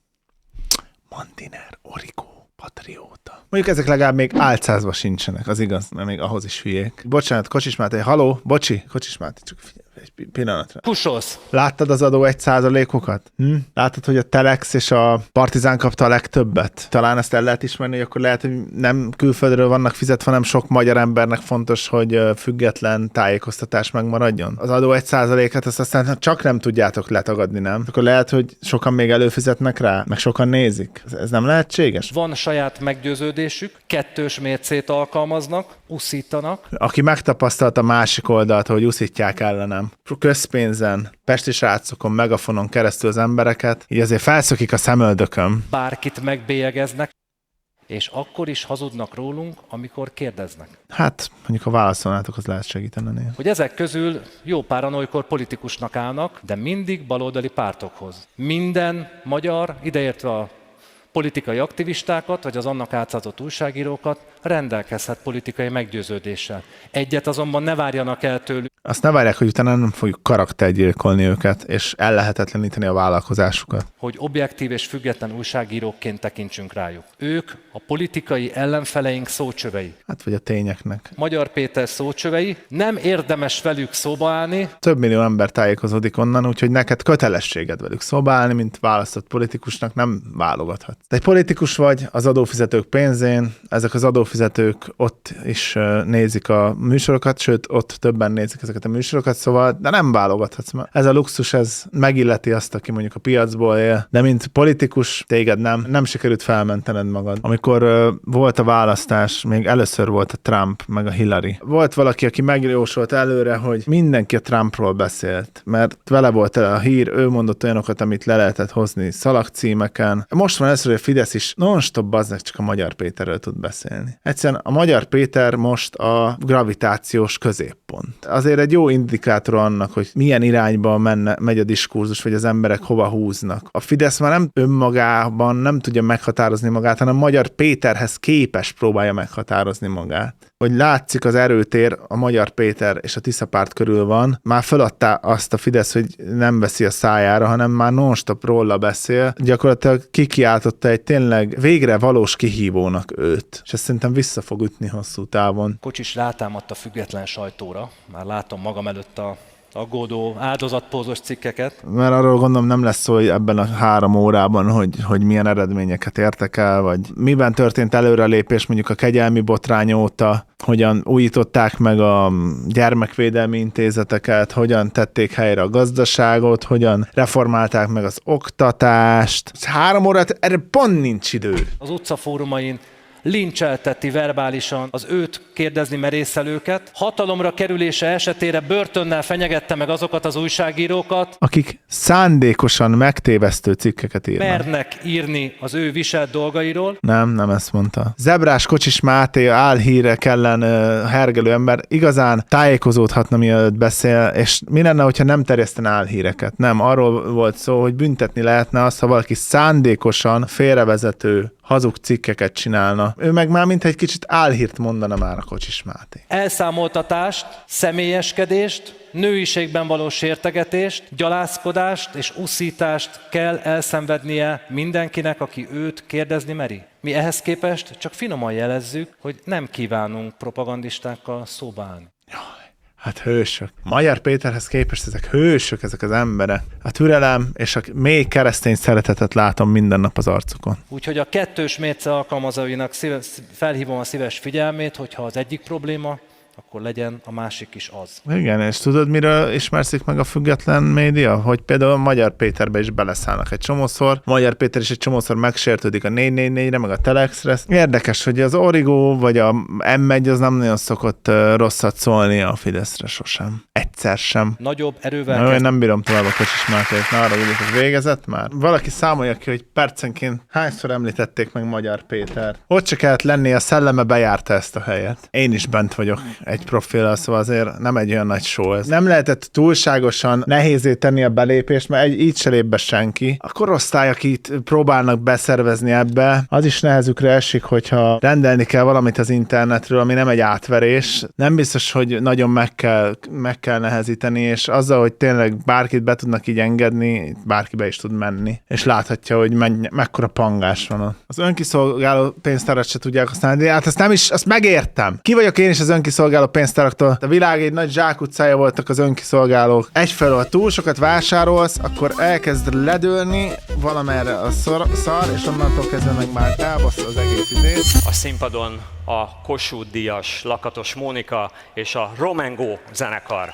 Mandiner, Origó, Patrióta. Mondjuk ezek legalább még álcázva sincsenek, az igaz, mert még ahhoz is hülyék. Bocsánat, Kocsis Máté, haló, bocsi, Kocsis Máté, csak figyelj. Egy pillanatra. Kussolsz. Láttad az adó egy százalékokat? Hm? Láttad, hogy a Telex és a Partizán kapta a legtöbbet? Talán ezt el lehet ismerni, hogy akkor lehet, hogy nem külföldről vannak fizetve, hanem sok magyar embernek fontos, hogy független tájékoztatás megmaradjon. Az adó egy százalékát azt aztán csak nem tudjátok letagadni, nem? Akkor lehet, hogy sokan még előfizetnek rá, meg sokan nézik. Ez, ez nem lehetséges? Van saját meggyőződésük, kettős mércét alkalmaznak, uszítanak. Aki megtapasztalt a másik oldalt, hogy uszítják ellenem, közpénzen, pesti srácokon, Megafonon keresztül az embereket, így azért felszökik a szemöldököm. Bárkit megbélyegeznek, és akkor is hazudnak rólunk, amikor kérdeznek. Hát, mondjuk ha válaszolnátok, az lehet segíteni. Hogy ezek közül jó páran olykor politikusnak állnak, de mindig baloldali pártokhoz. Minden magyar, ideértve a politikai aktivistákat, vagy az annak átszázott újságírókat rendelkezhet politikai meggyőződéssel. Egyet azonban ne várjanak el tőlük. Azt ne várják, hogy utána nem fogjuk karaktergyilkolni őket, és ellehetetleníteni a vállalkozásukat. Hogy objektív és független újságírókként tekintsünk rájuk. Ők a politikai ellenfeleink szócsövei. Hát vagy a tényeknek. Magyar Péter szócsövei, nem érdemes velük szóba állni. Több millió ember tájékozódik onnan, úgyhogy neked kötelességed velük szóba állni, mint választott politikusnak nem válogathat. Te egy politikus vagy az adófizetők pénzén, ezek az adófizetők ott is nézik a műsorokat, sőt, ott többen nézik ezeket ezeket a műsorokat, szóval, de nem válogathatsz. Ez a luxus, ez megilleti azt, aki mondjuk a piacból él, de mint politikus téged nem, nem sikerült felmentened magad. Amikor uh, volt a választás, még először volt a Trump, meg a Hillary. Volt valaki, aki megjósolt előre, hogy mindenki a Trumpról beszélt, mert vele volt el a hír, ő mondott olyanokat, amit le lehetett hozni szalagcímeken. Most van először, hogy a Fidesz is non-stop bazdnek csak a Magyar Péterről tud beszélni. Egyszerűen a Magyar Péter most a gravitációs középpont. Azért egy jó indikátor annak, hogy milyen irányba menne, megy a diskurzus, vagy az emberek hova húznak. A Fidesz már nem önmagában nem tudja meghatározni magát, hanem Magyar Péterhez képes próbálja meghatározni magát. Hogy látszik az erőtér, a Magyar Péter és a Tisza párt körül van, már feladta azt a Fidesz, hogy nem veszi a szájára, hanem már non-stop róla beszél. Gyakorlatilag kikiáltotta egy tényleg végre valós kihívónak őt. És ezt szerintem vissza fog ütni hosszú távon. Kocsis rátámadt a független sajtóra. Már látom magam előtt a aggódó áldozatpózos cikkeket. Mert arról gondolom nem lesz szó, hogy ebben a három órában, hogy, hogy milyen eredményeket értek el, vagy miben történt előrelépés mondjuk a kegyelmi botrány óta, hogyan újították meg a gyermekvédelmi intézeteket, hogyan tették helyre a gazdaságot, hogyan reformálták meg az oktatást. Három órát, erre pont nincs idő. Az utcafórumain lincselteti verbálisan az őt kérdezni merészelőket. Hatalomra kerülése esetére börtönnel fenyegette meg azokat az újságírókat, akik szándékosan megtévesztő cikkeket írnak. Mernek írni az ő viselt dolgairól. Nem, nem ezt mondta. Zebrás Kocsis Máté, álhírek ellen uh, hergelő ember igazán tájékozódhatna, mielőtt beszél, és mi lenne, hogyha nem terjesztene álhíreket? Nem, arról volt szó, hogy büntetni lehetne azt, ha valaki szándékosan félrevezető hazug cikkeket csinálna. Ő meg már mint egy kicsit álhírt mondana már a Kocsis Máté. Elszámoltatást, személyeskedést, nőiségben való sértegetést, gyalázkodást és uszítást kell elszenvednie mindenkinek, aki őt kérdezni meri. Mi ehhez képest csak finoman jelezzük, hogy nem kívánunk propagandistákkal szóba állni. Hát hősök. Magyar Péterhez képest ezek hősök, ezek az emberek. A türelem és a mély keresztény szeretetet látom minden nap az arcukon. Úgyhogy a kettős mérce alkalmazóinak szíve, felhívom a szíves figyelmét, hogyha az egyik probléma, akkor legyen a másik is az. Igen, és tudod, miről ismerszik meg a független média? Hogy például a Magyar Péterbe is beleszállnak egy csomószor. A Magyar Péter is egy csomószor megsértődik a négy négy négyre, meg a Telexre. Érdekes, hogy az Origo vagy a em egy az nem nagyon szokott rosszat szólni a Fideszre sosem. Egyszer sem. Nagyobb erővel... Na, én nem bírom tovább a Kocsis Mátét, na arra úgy, hogy végezett már. Valaki számolja ki, hogy percenként hányszor említették meg Magyar Péter. Ott se kellett lenni, a szelleme bejárta ezt a helyet. Én is bent vagyok egy profillal, szóval azért nem egy olyan nagy show ez. Nem lehetett túlságosan nehézé tenni a belépést, mert egy, így se lép be senki. A korosztály, akit próbálnak beszervezni ebbe, az is nehezükre esik, hogyha rendelni kell valamit az internetről, ami nem egy átverés. Nem biztos, hogy nagyon meg kell, meg kell nehezíteni, és azzal, hogy tényleg bárkit be tudnak így engedni, bárki be is tud menni, és láthatja, hogy menny- mekkora pangás van ott. Az önkiszolgáló pénztárat se tudják használni, de hát ezt nem is, azt megértem. Ki vagyok én is az önkiszolgáló pénztáraktól. A világ egy nagy zsákutcája voltak az önkiszolgálók. Egyfelől, ha túl sokat vásárolsz, akkor elkezd ledőlni valamerre a szor, szar, és onnantól kezdve meg már elbassza az egész idét. A színpadon a Kossuth Díjas Lakatos Mónika és a Romango zenekar.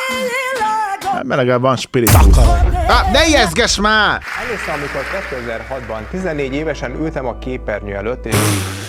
Hát, mert legalább van spiritus. Ah, ne ijeszgess már! Emlékszem, amikor kétezer-hatban tizennégy évesen ültem a képernyő előtt, és...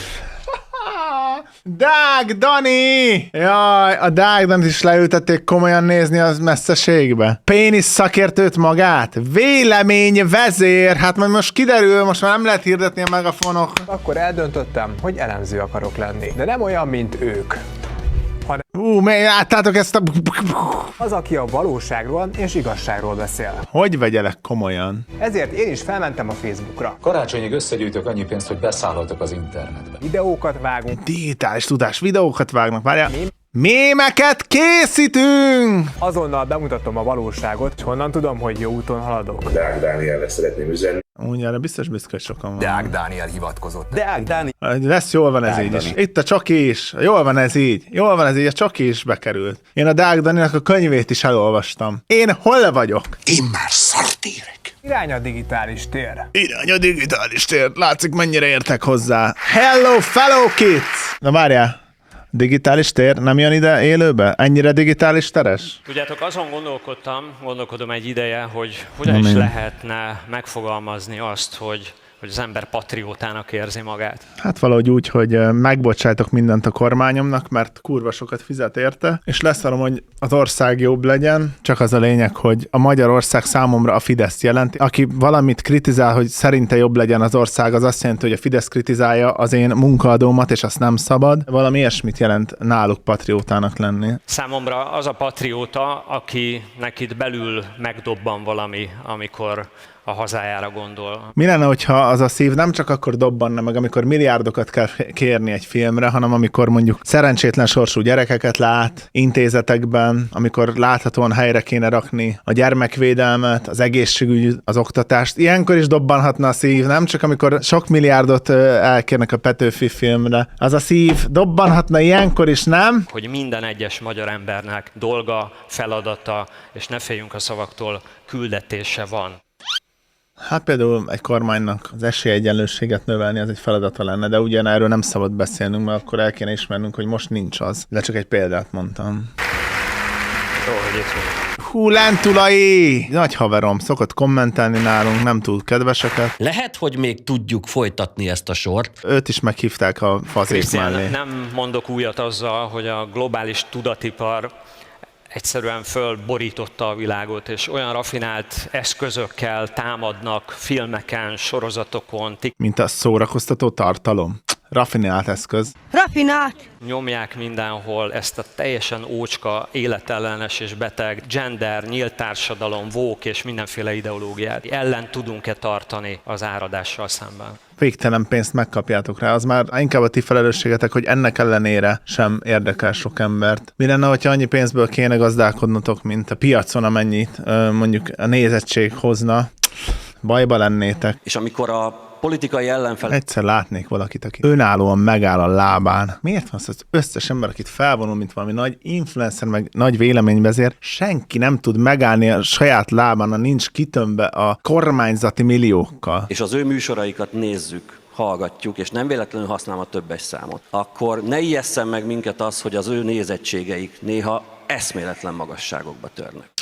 Dág Dani! Jaj, a Dág Danit is leültették komolyan nézni az messzeségbe. Pénisz szakértőt magát? Véleményvezér! Hát majd most kiderül, most már nem lehet hirdetni a megafonok. Akkor eldöntöttem, hogy elemző akarok lenni. De nem olyan, mint ők. Hanem... Ú, miért láttátok ezt a... Az, aki a valóságról és igazságról beszél. Hogy vegyelek komolyan? Ezért én is felmentem a Facebookra. Karácsonyig összegyűjtök annyi pénzt, hogy beszállhatok az internetbe. Videókat vágunk. Digitális tudás, videókat vágnak, várjál. Mémeket készítünk! Azonnal bemutatom a valóságot, és honnan tudom, hogy jó úton haladok. Deák Dánielre szeretném üzenni. Úgy, erre biztos büszke sokan van. Deák Dániel hivatkozott. Deák Dániel. Lesz, jól van ez Deák így Dani. is. Itt a Csoki is. Jól van ez így. Jól van ez így, a Csoki is bekerült. Én a Deák Daninak a könyvét is elolvastam. Én hol vagyok? Én már szart érek. Irány a digitális tér. Irány a digitális tér. Látszik, mennyire értek hozzá. Hello, fellow kids! Na várjál. Digitális tér nem jön ide élőbe? Ennyire digitális teres? Tudjátok, azon gondolkodtam, gondolkodom egy ideje, hogy hogyan Nem is én. lehetne megfogalmazni azt, hogy hogy az ember patriótának érzi magát. Hát valahogy úgy, hogy ö, megbocsájtok mindent a kormányomnak, mert kurva sokat fizet érte, és leszarom, hogy az ország jobb legyen, csak az a lényeg, hogy a Magyarország számomra a Fidesz jelenti. Aki valamit kritizál, hogy szerinte jobb legyen az ország, az azt jelenti, hogy a Fidesz kritizálja az én munkaadómat, és azt nem szabad. Valami ilyesmit jelent náluk patriótának lenni. Számomra az a patrióta, akinek itt belül megdobban valami, amikor a hazájára gondol. Mi lenne, hogyha az a szív nem csak akkor dobbanna meg, amikor milliárdokat kell kérni egy filmre, hanem amikor mondjuk szerencsétlen sorsú gyerekeket lát intézetekben, amikor láthatóan helyre kéne rakni a gyermekvédelmet, az egészségügy, az oktatást. Ilyenkor is dobbanhatna a szív, nem csak amikor sok milliárdot elkérnek a Petőfi filmre. Az a szív dobbanhatna ilyenkor is, nem? Hogy minden egyes magyar embernek dolga, feladata, és ne féljünk a szavaktól, küldetése van. Hát például egy kormánynak az esélyegyenlőséget növelni, az egy feladata lenne, de ugyan erről nem szabad beszélnünk, mert akkor el kéne ismernünk, hogy most nincs az. De csak egy példát mondtam. Jó, hogy itt van. Hú, Lentulai! Nagy haverom, szokott kommentelni nálunk, nem túl kedveseket. Lehet, hogy még tudjuk folytatni ezt a sort. Őt is meghívták a fazék Krisztián, mellé. nem mondok újat azzal, hogy a globális tudatipar egyszerűen fölborította a világot, és olyan rafinált eszközökkel támadnak filmeken, sorozatokon. Mint a szórakoztató tartalom. Raffinált eszköz. Rafinált! Nyomják mindenhol ezt a teljesen ócska, életellenes és beteg gender, nyílt társadalom, woke és mindenféle ideológiát. Ellen tudunk-e tartani az áradással szemben? Végtelen pénzt megkapjátok rá, az már inkább a ti felelősségetek, hogy ennek ellenére sem érdekel sok embert. Mi lenne, hogyha annyi pénzből kéne gazdálkodnotok, mint a piacon, amennyit mondjuk a nézettség hozna? Bajba lennétek. És amikor a politikai ellenfel... Egyszer látnék valakit, aki önállóan megáll a lábán. Miért van az összes ember, akit felvonul, mint valami nagy influencer, meg nagy véleményvezér, senki nem tud megállni a saját lábán, ha nincs kitömve a kormányzati milliókkal. És az ő műsoraikat nézzük, hallgatjuk, és nem véletlenül használom a többes számot, akkor ne ijesszen meg minket az, hogy az ő nézettségeik néha eszméletlen magasságokba törnek.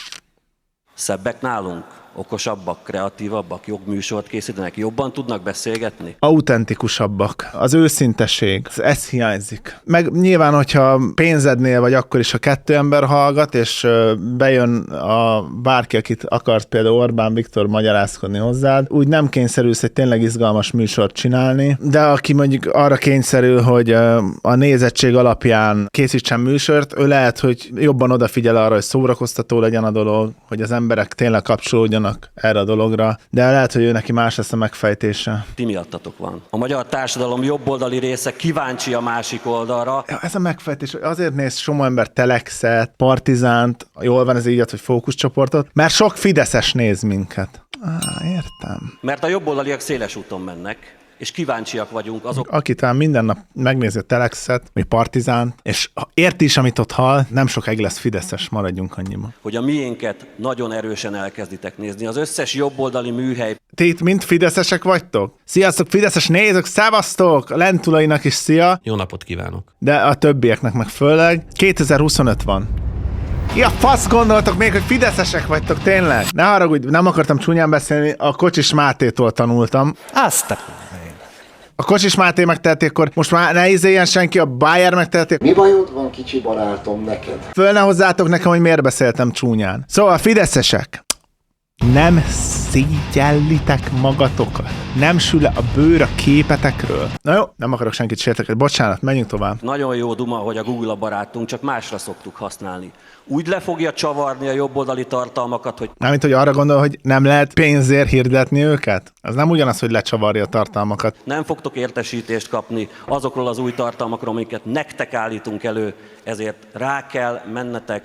Szebbek nálunk, okosabbak, kreatívabbak, jobb műsort készítenek, jobban tudnak beszélgetni? Autentikusabbak. Az őszintesség. Ez hiányzik. Meg nyilván, hogyha pénzednél vagy, akkor is a kettő ember hallgat, és bejön a bárki, akit akart például Orbán Viktor magyarázkodni hozzád, úgy nem kényszerülsz egy tényleg izgalmas műsort csinálni, de aki mondjuk arra kényszerül, hogy a nézettség alapján készítsen műsort, ő lehet, hogy jobban odafigyel arra, hogy szórakoztató legyen a dolog, hogy az emberek tényleg kapcsolódjanak erre a dologra, de lehet, hogy ő neki más lesz a megfejtése. Ti miattatok van. A magyar társadalom jobboldali része kíváncsi a másik oldalra. Ja, ez a megfejtés, azért néz somó ember Telexet, Partizánt, jól van ez így, hogy fókuszcsoportot, mert sok fideszes néz minket. Á, értem. Mert a jobboldaliak széles úton mennek, és kíváncsiak vagyunk azok. Aki talán minden nap megnézi a Telexet, mi Partizánt, és érti is, amit ott hall, nem sokáig lesz fideszes, maradjunk annyiban. Hogy a miénket nagyon erősen elkezditek nézni. Az összes jobboldali műhely. Ti itt mind fideszesek vagytok? Sziasztok, fideszes nézők, szevasztok! A Lentulainak is szia! Jó napot kívánok! De a többieknek meg főleg. kétezer-huszonöt van. Ja, fasz gondoltok még, hogy fideszesek vagytok, tényleg? Ne haragudj, nem akartam csúnyán beszélni, a Kocsis Mátétól tanultam. Azt A Kocsis Máté megteheti, akkor most már ne izéljen senki, a Bayer megteheti. Mi bajod van, kicsi barátom, neked? Föl ne hozzátok nekem, hogy miért beszéltem csúnyán. Szóval fideszesek, nem szégyellitek magatokat. Nem sül le a bőr a képetekről. Na jó, nem akarok senkit sérteni. Bocsánat, menjünk tovább. Nagyon jó duma, hogy a Google a barátunk, csak másra szoktuk használni. Úgy le fogja csavarni a jobboldali tartalmakat, hogy... Mármint, hogy arra gondol, hogy nem lehet pénzért hirdetni őket? Az nem ugyanaz, hogy lecsavarja a tartalmakat. Nem fogtok értesítést kapni azokról az új tartalmakról, amiket nektek állítunk elő, ezért rá kell mennetek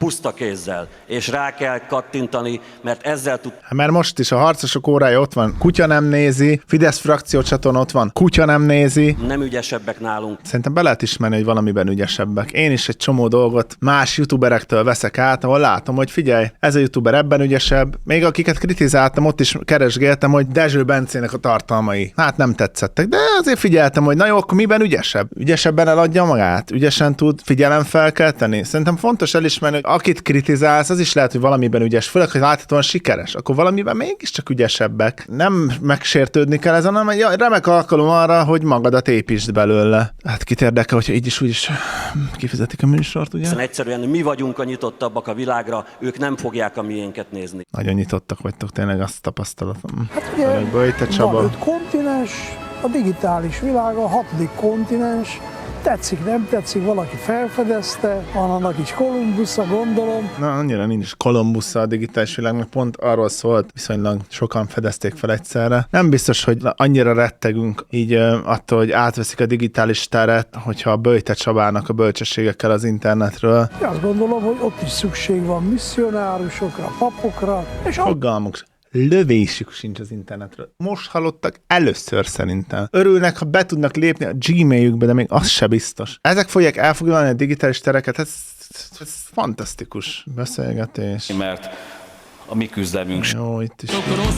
puszta kézzel, és rá kell kattintani, mert ezzel tud... Mert most is a harcosok órája ott van, kutya nem nézi, Fidesz frakciócsatorn ott van, kutya nem nézi. Nem ügyesebbek nálunk. Szerintem be lehet ismerni, hogy valamiben ügyesebbek. Én is egy csomó dolgot más youtuberektől veszek át, ahol látom, hogy figyelj, ez a youtuber ebben ügyesebb. Még akiket kritizáltam, ott is keresgéltem, hogy Dezső Bencének a tartalmai. Hát nem tetszettek, de azért figyeltem, hogy na jó, akkor miben ügyesebb? Ügyesebben eladja magát? Ügyesen tud figyelemfelkelteni? Szerintem fontos elismerni, hogy akit kritizálsz, az is lehet, hogy valamiben ügyes, főleg, hogy láthatóan sikeres, akkor valamiben mégiscsak ügyesebbek. Nem megsértődni kell ezen, hanem egy remek alkalom arra, hogy magadat építsd belőle. Hát kit érdekel, hogyha így is úgy is kifizetik a műsort, ugye? Hiszen egyszerűen mi vagyunk a nyitottabbak a világra, ők nem fogják a miénket nézni. Nagyon nyitottak vagytok, tényleg azt tapasztalatom. Hát ugye Böjte Csaba. van öt kontinens, a digitális világ a hatodik kontinens, tetszik, nem tetszik, valaki felfedezte, van annak is Columbusza, gondolom. Na, annyira nincs Columbusza a digitális világnak, pont arról szólt, viszonylag sokan fedezték fel egyszerre. Nem biztos, hogy annyira rettegünk így attól, hogy átveszik a digitális teret, hogyha a Böjte Csabának a bölcsességekkel az internetről. Én azt gondolom, hogy ott is szükség van misszionárusokra, papokra, és a... Fogalmuk lövésük sincs az internetről. Most hallottak először szerintem. Örülnek, ha be tudnak lépni a Gmailjükbe, de még az se biztos. Ezek fogják elfoglalni a digitális tereket, ez, ez fantasztikus beszélgetés. Mert a mi küzdelmünk jó, itt is.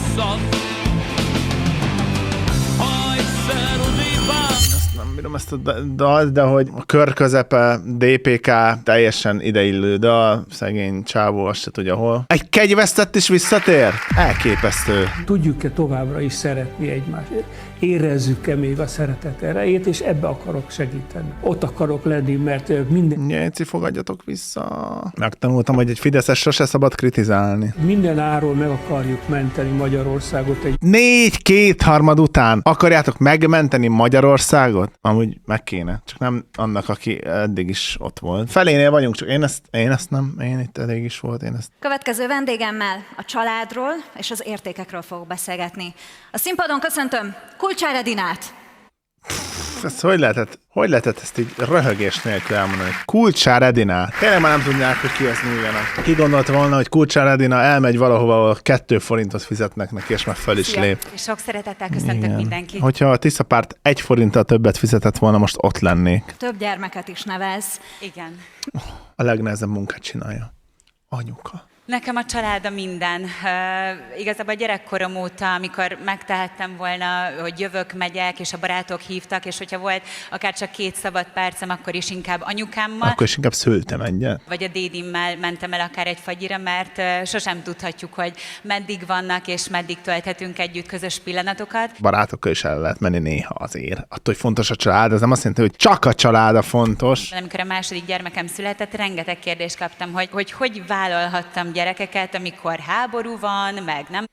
Nem bírom ezt a dalt, de hogy a kör közepe, dé pé ká, teljesen ideillő dal, szegény csávó, azt se tudja hol. Egy kegyvesztett is visszatér? Elképesztő. Tudjuk-e továbbra is szeretni egymást? Érezzük-e még a szeretet erejét, és ebbe akarok segíteni. Ott akarok lenni, mert minden... Nyelci, fogadjatok vissza. Megtanultam, hogy egy fideszes sose szabad kritizálni. Minden áról meg akarjuk menteni Magyarországot. Egy... Négy kétharmad után akarjátok megmenteni Magyarországot? Amúgy meg kéne, csak nem annak, aki eddig is ott volt. Felénél vagyunk, csak én ezt, én ezt nem, én itt elég is volt, én ezt. Következő vendégemmel a családról és az értékekről fogok beszélgetni. A színpadon köszöntöm Kulcsár Edinát. Ezt hogy lehetett, hogy lehetett ezt így röhögés nélkül elmondani? Kulcsár Edina. Tényleg már nem tudnák, hogy ki az nőjenek. Ki gondolt volna, hogy Kulcsár Edina elmegy valahova, ahol kettő forintot fizetnek neki, és már fel is Szia. lép. És sok szeretettel köszöntök Igen. mindenkit. Hogyha a Tisza párt egy forinttal többet fizetett volna, most ott lennék. Több gyermeket is nevez. Igen. A legnehezebb munkát csinálja. Anyuka. Nekem a család a minden. Uh, igazából a gyerekkorom óta, amikor megtehettem volna, hogy jövök, megyek, és a barátok hívtak, és hogyha volt akár csak két szabad percem, akkor is inkább anyukámmal. Akkor is inkább szültem egyet. Vagy a dédimmel mentem el akár egy fagyira, mert uh, sosem tudhatjuk, hogy meddig vannak, és meddig tölthetünk együtt közös pillanatokat. Barátokkal is el lehet menni néha azért. Attól, hogy fontos a család, ez nem azt jelenti, hogy csak a család a fontos. Amikor a második gyermekem született, rengeteg kérdést kaptam, hogy hogy, hogy vállalhattam gyerekeket, amikor háború van, meg nem.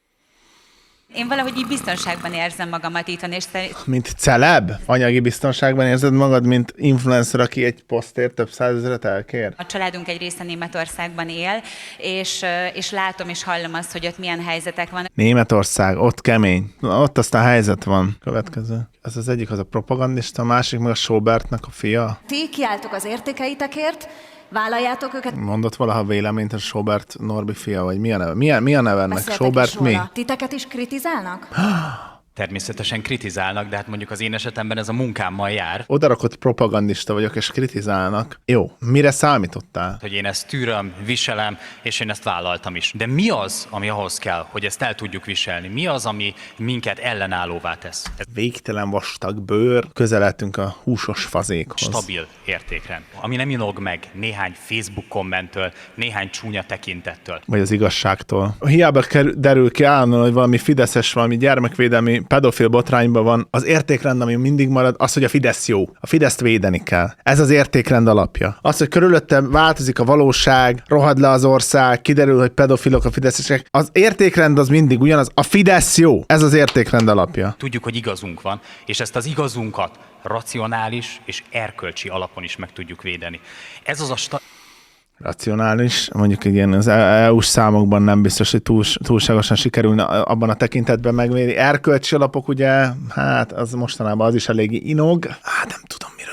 Én valahogy így biztonságban érzem magamat itthon, és szerint... Mint celeb? Anyagi biztonságban érzed magad, mint influencer, aki egy posztért több százezret elkér? A családunk egy része Németországban él, és, és látom és hallom azt, hogy ott milyen helyzetek van. Németország, ott kemény. Ott aztán helyzet van. Következő. Ez az egyik az a propagandista, a másik meg a Schobertnek a fia. Ti kiálltok az értékeitekért, vállaljátok őket. Mondott valaha véleményt a Schobert Norbi fia, vagy mi a neve? Mi a, mi a neve ennek? Schobert mi? Titeket is kritizálnak? Természetesen kritizálnak, de hát mondjuk az én esetemben ez a munkámmal jár. Odarakott propagandista vagyok, és kritizálnak. Jó, mire számítottál? Hogy én ezt tűröm, viselem, és én ezt vállaltam is. De mi az, ami ahhoz kell, hogy ezt el tudjuk viselni? Mi az, ami minket ellenállóvá tesz? Végtelen vastag bőr, közeledtünk a húsos fazékhoz. Stabil értékrend, ami nem inog meg néhány Facebook kommenttől, néhány csúnya tekintettől. Vagy az igazságtól. Hiába derül ki állandóan, hogy valami fideszes, valami gyermekvédelmi pedofil botrányban van, az értékrend, ami mindig marad, az, hogy a Fidesz jó. A Fideszt védeni kell. Ez az értékrend alapja. Az, hogy körülötte változik a valóság, rohad le az ország, kiderül, hogy pedofilok a fideszesek, az értékrend az mindig ugyanaz. A Fidesz jó. Ez az értékrend alapja. Tudjuk, hogy igazunk van, és ezt az igazunkat racionális és erkölcsi alapon is meg tudjuk védeni. Ez az a sta- racionális, mondjuk igen, az é u-s számokban nem biztos, hogy túl, túlságosan sikerülne abban a tekintetben megvédeni. Erkölcsi alapok ugye, hát az mostanában az is eléggé inog. Hát nem tudom, miről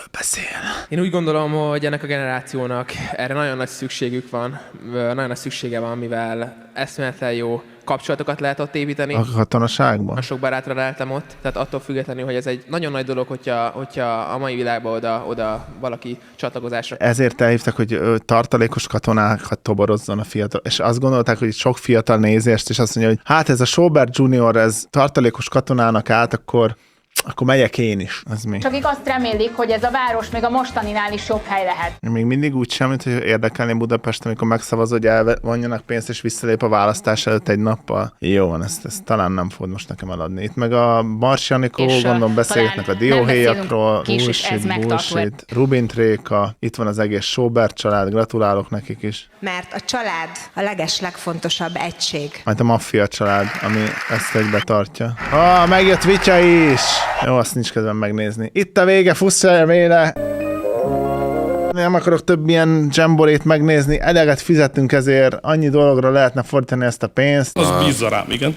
beszél. Én úgy gondolom, hogy ennek a generációnak erre nagyon nagy szükségük van, nagyon nagy szüksége van, mivel eszméletlen jó kapcsolatokat lehet ott építeni. A katonaságban? Sok barátra leltem ott, tehát attól függetlenül, hogy ez egy nagyon nagy dolog, hogyha, hogyha a mai világban oda, oda valaki csatlakozásra. Ezért elhívtak, hogy tartalékos katonákat toborozzon a fiatal, és azt gondolták, hogy sok fiatal nézi ezt, és azt mondja, hogy hát ez a Sobert junior, ez tartalékos katonának állt, akkor akkor megyek én is. Az mi? Csak akik azt remélik, hogy ez a város még a mostaninál is jobb hely lehet. Még mindig úgy sem, mint hogy érdekelni Budapest, amikor megszavaz, hogy elvonjanak pénzt és visszalép a választás előtt egy nappal. Jó van, ezt, ezt talán nem fogod most nekem eladni. Itt meg a Bars Janikó, gondolom beszélgetnek a dióhéjakról, bullshit, bullshit, Rubint Réka, itt van az egész Sobert család, gratulálok nekik is. Mert a család a legeslegfontosabb egység. Majd a maffia család, ami ezt egybe tartja. Ah, megjött Vitya is! Jó, azt nincs kedvem megnézni. Itt a vége, fuss el vele! Nem akarok több ilyen jamborét megnézni, eleget fizetünk ezért, annyi dologra lehetne fordítani ezt a pénzt. Az bízza rám, igen.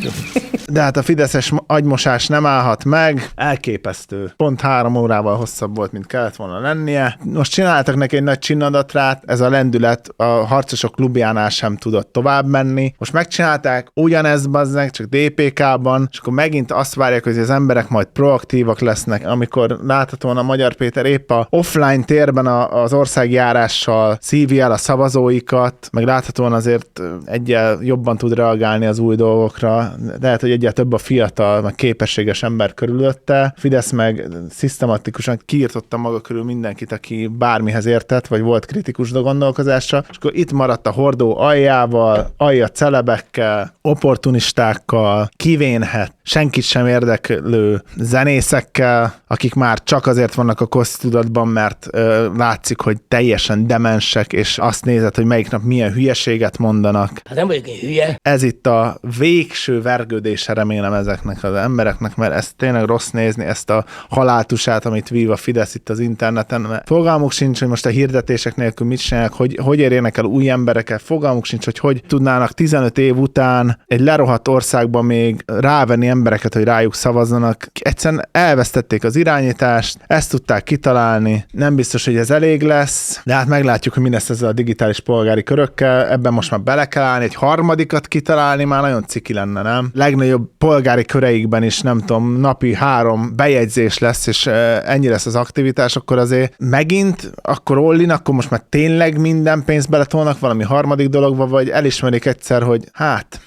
De hát a fideszes agymosás nem állhat meg. Elképesztő. Pont három órával hosszabb volt, mint kellett volna lennie. Most csináltak neki egy nagy csinnadatrát, ez a lendület a harcosok klubjánál sem tudott tovább menni. Most megcsinálták ugyanezt bazzeg, csak dé pé ká-ban, és akkor megint azt várják, hogy az emberek majd proaktívak lesznek, amikor láthatóan a Magyar Péter épp a offline térben a, az országjárással szívi el a szavazóikat, meg láthatóan azért egyel jobban tud reagálni az új dolgokra. De lehet, hogy egyel több a fiatal, meg képességes ember körülötte. Fidesz meg szisztematikusan kiirtotta maga körül mindenkit, aki bármihez értett, vagy volt kritikus gondolkozásra, és akkor itt maradt a hordó aljával, alja celebekkel, opportunistákkal, kivénhet, senkit sem érdeklő zenészekkel, akik már csak azért vannak a köztudatban, mert ö, látszik, hogy teljesen demensek, és azt nézed, hogy melyik nap milyen hülyeséget mondanak. Hát nem vagyok egy hülye. Ez itt a végső vergődése, remélem ezeknek az embereknek, mert ez tényleg rossz nézni, ezt a haláltusát, amit vív a Fidesz itt az interneten, mert fogalmuk sincs, hogy most a hirdetések nélkül mit csinálják, hogy hogy érjenek el új embereket, fogalmuk sincs, hogy hogy tudnának tizenöt év után egy lerohadt országban még rávenni embereket, hogy rájuk szavazzanak. Egyszerűen elvesztették az irányítást, ezt tudták kitalálni, nem biztos, hogy ez elég lesz, de hát meglátjuk, hogy mi lesz ezzel a digitális polgári körökkel, ebben most már bele kell állni, egy harmadikat kitalálni már nagyon ciki lenne, nem? Legnagyobb polgári köreikben is, nem tudom, napi három bejegyzés lesz, és ennyi lesz az aktivitás, akkor azért megint, akkor all-in, akkor most már tényleg minden pénzt beletolnak valami harmadik dologba, vagy elismerik egyszer, hogy hát,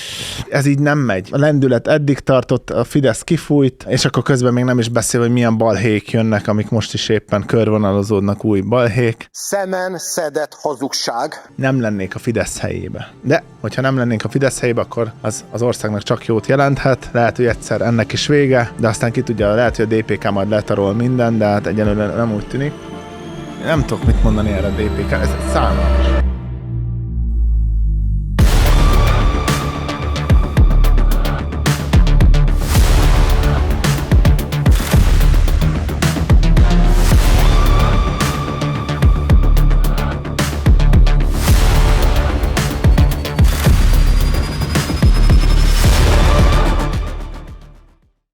ez így nem megy. A lendület eddig tartott, a Fidesz kifújt, és akkor közben még nem is beszél, hogy milyen balhék jönnek, amik most is éppen körvonalazódnak, új balhék. Szemen szedett hazugság. Nem lennék a Fidesz helyébe. De, hogyha nem lennénk a Fidesz helyébe, akkor az, az országnak csak jót jelenthet. Lehet, hogy egyszer ennek is vége, de aztán ki tudja, lehet, hogy a dé pé ká majd letarol minden, de hát egyelőre nem úgy tűnik. Nem tudok mit mondani erre a dé pé ká, ez szállalmas.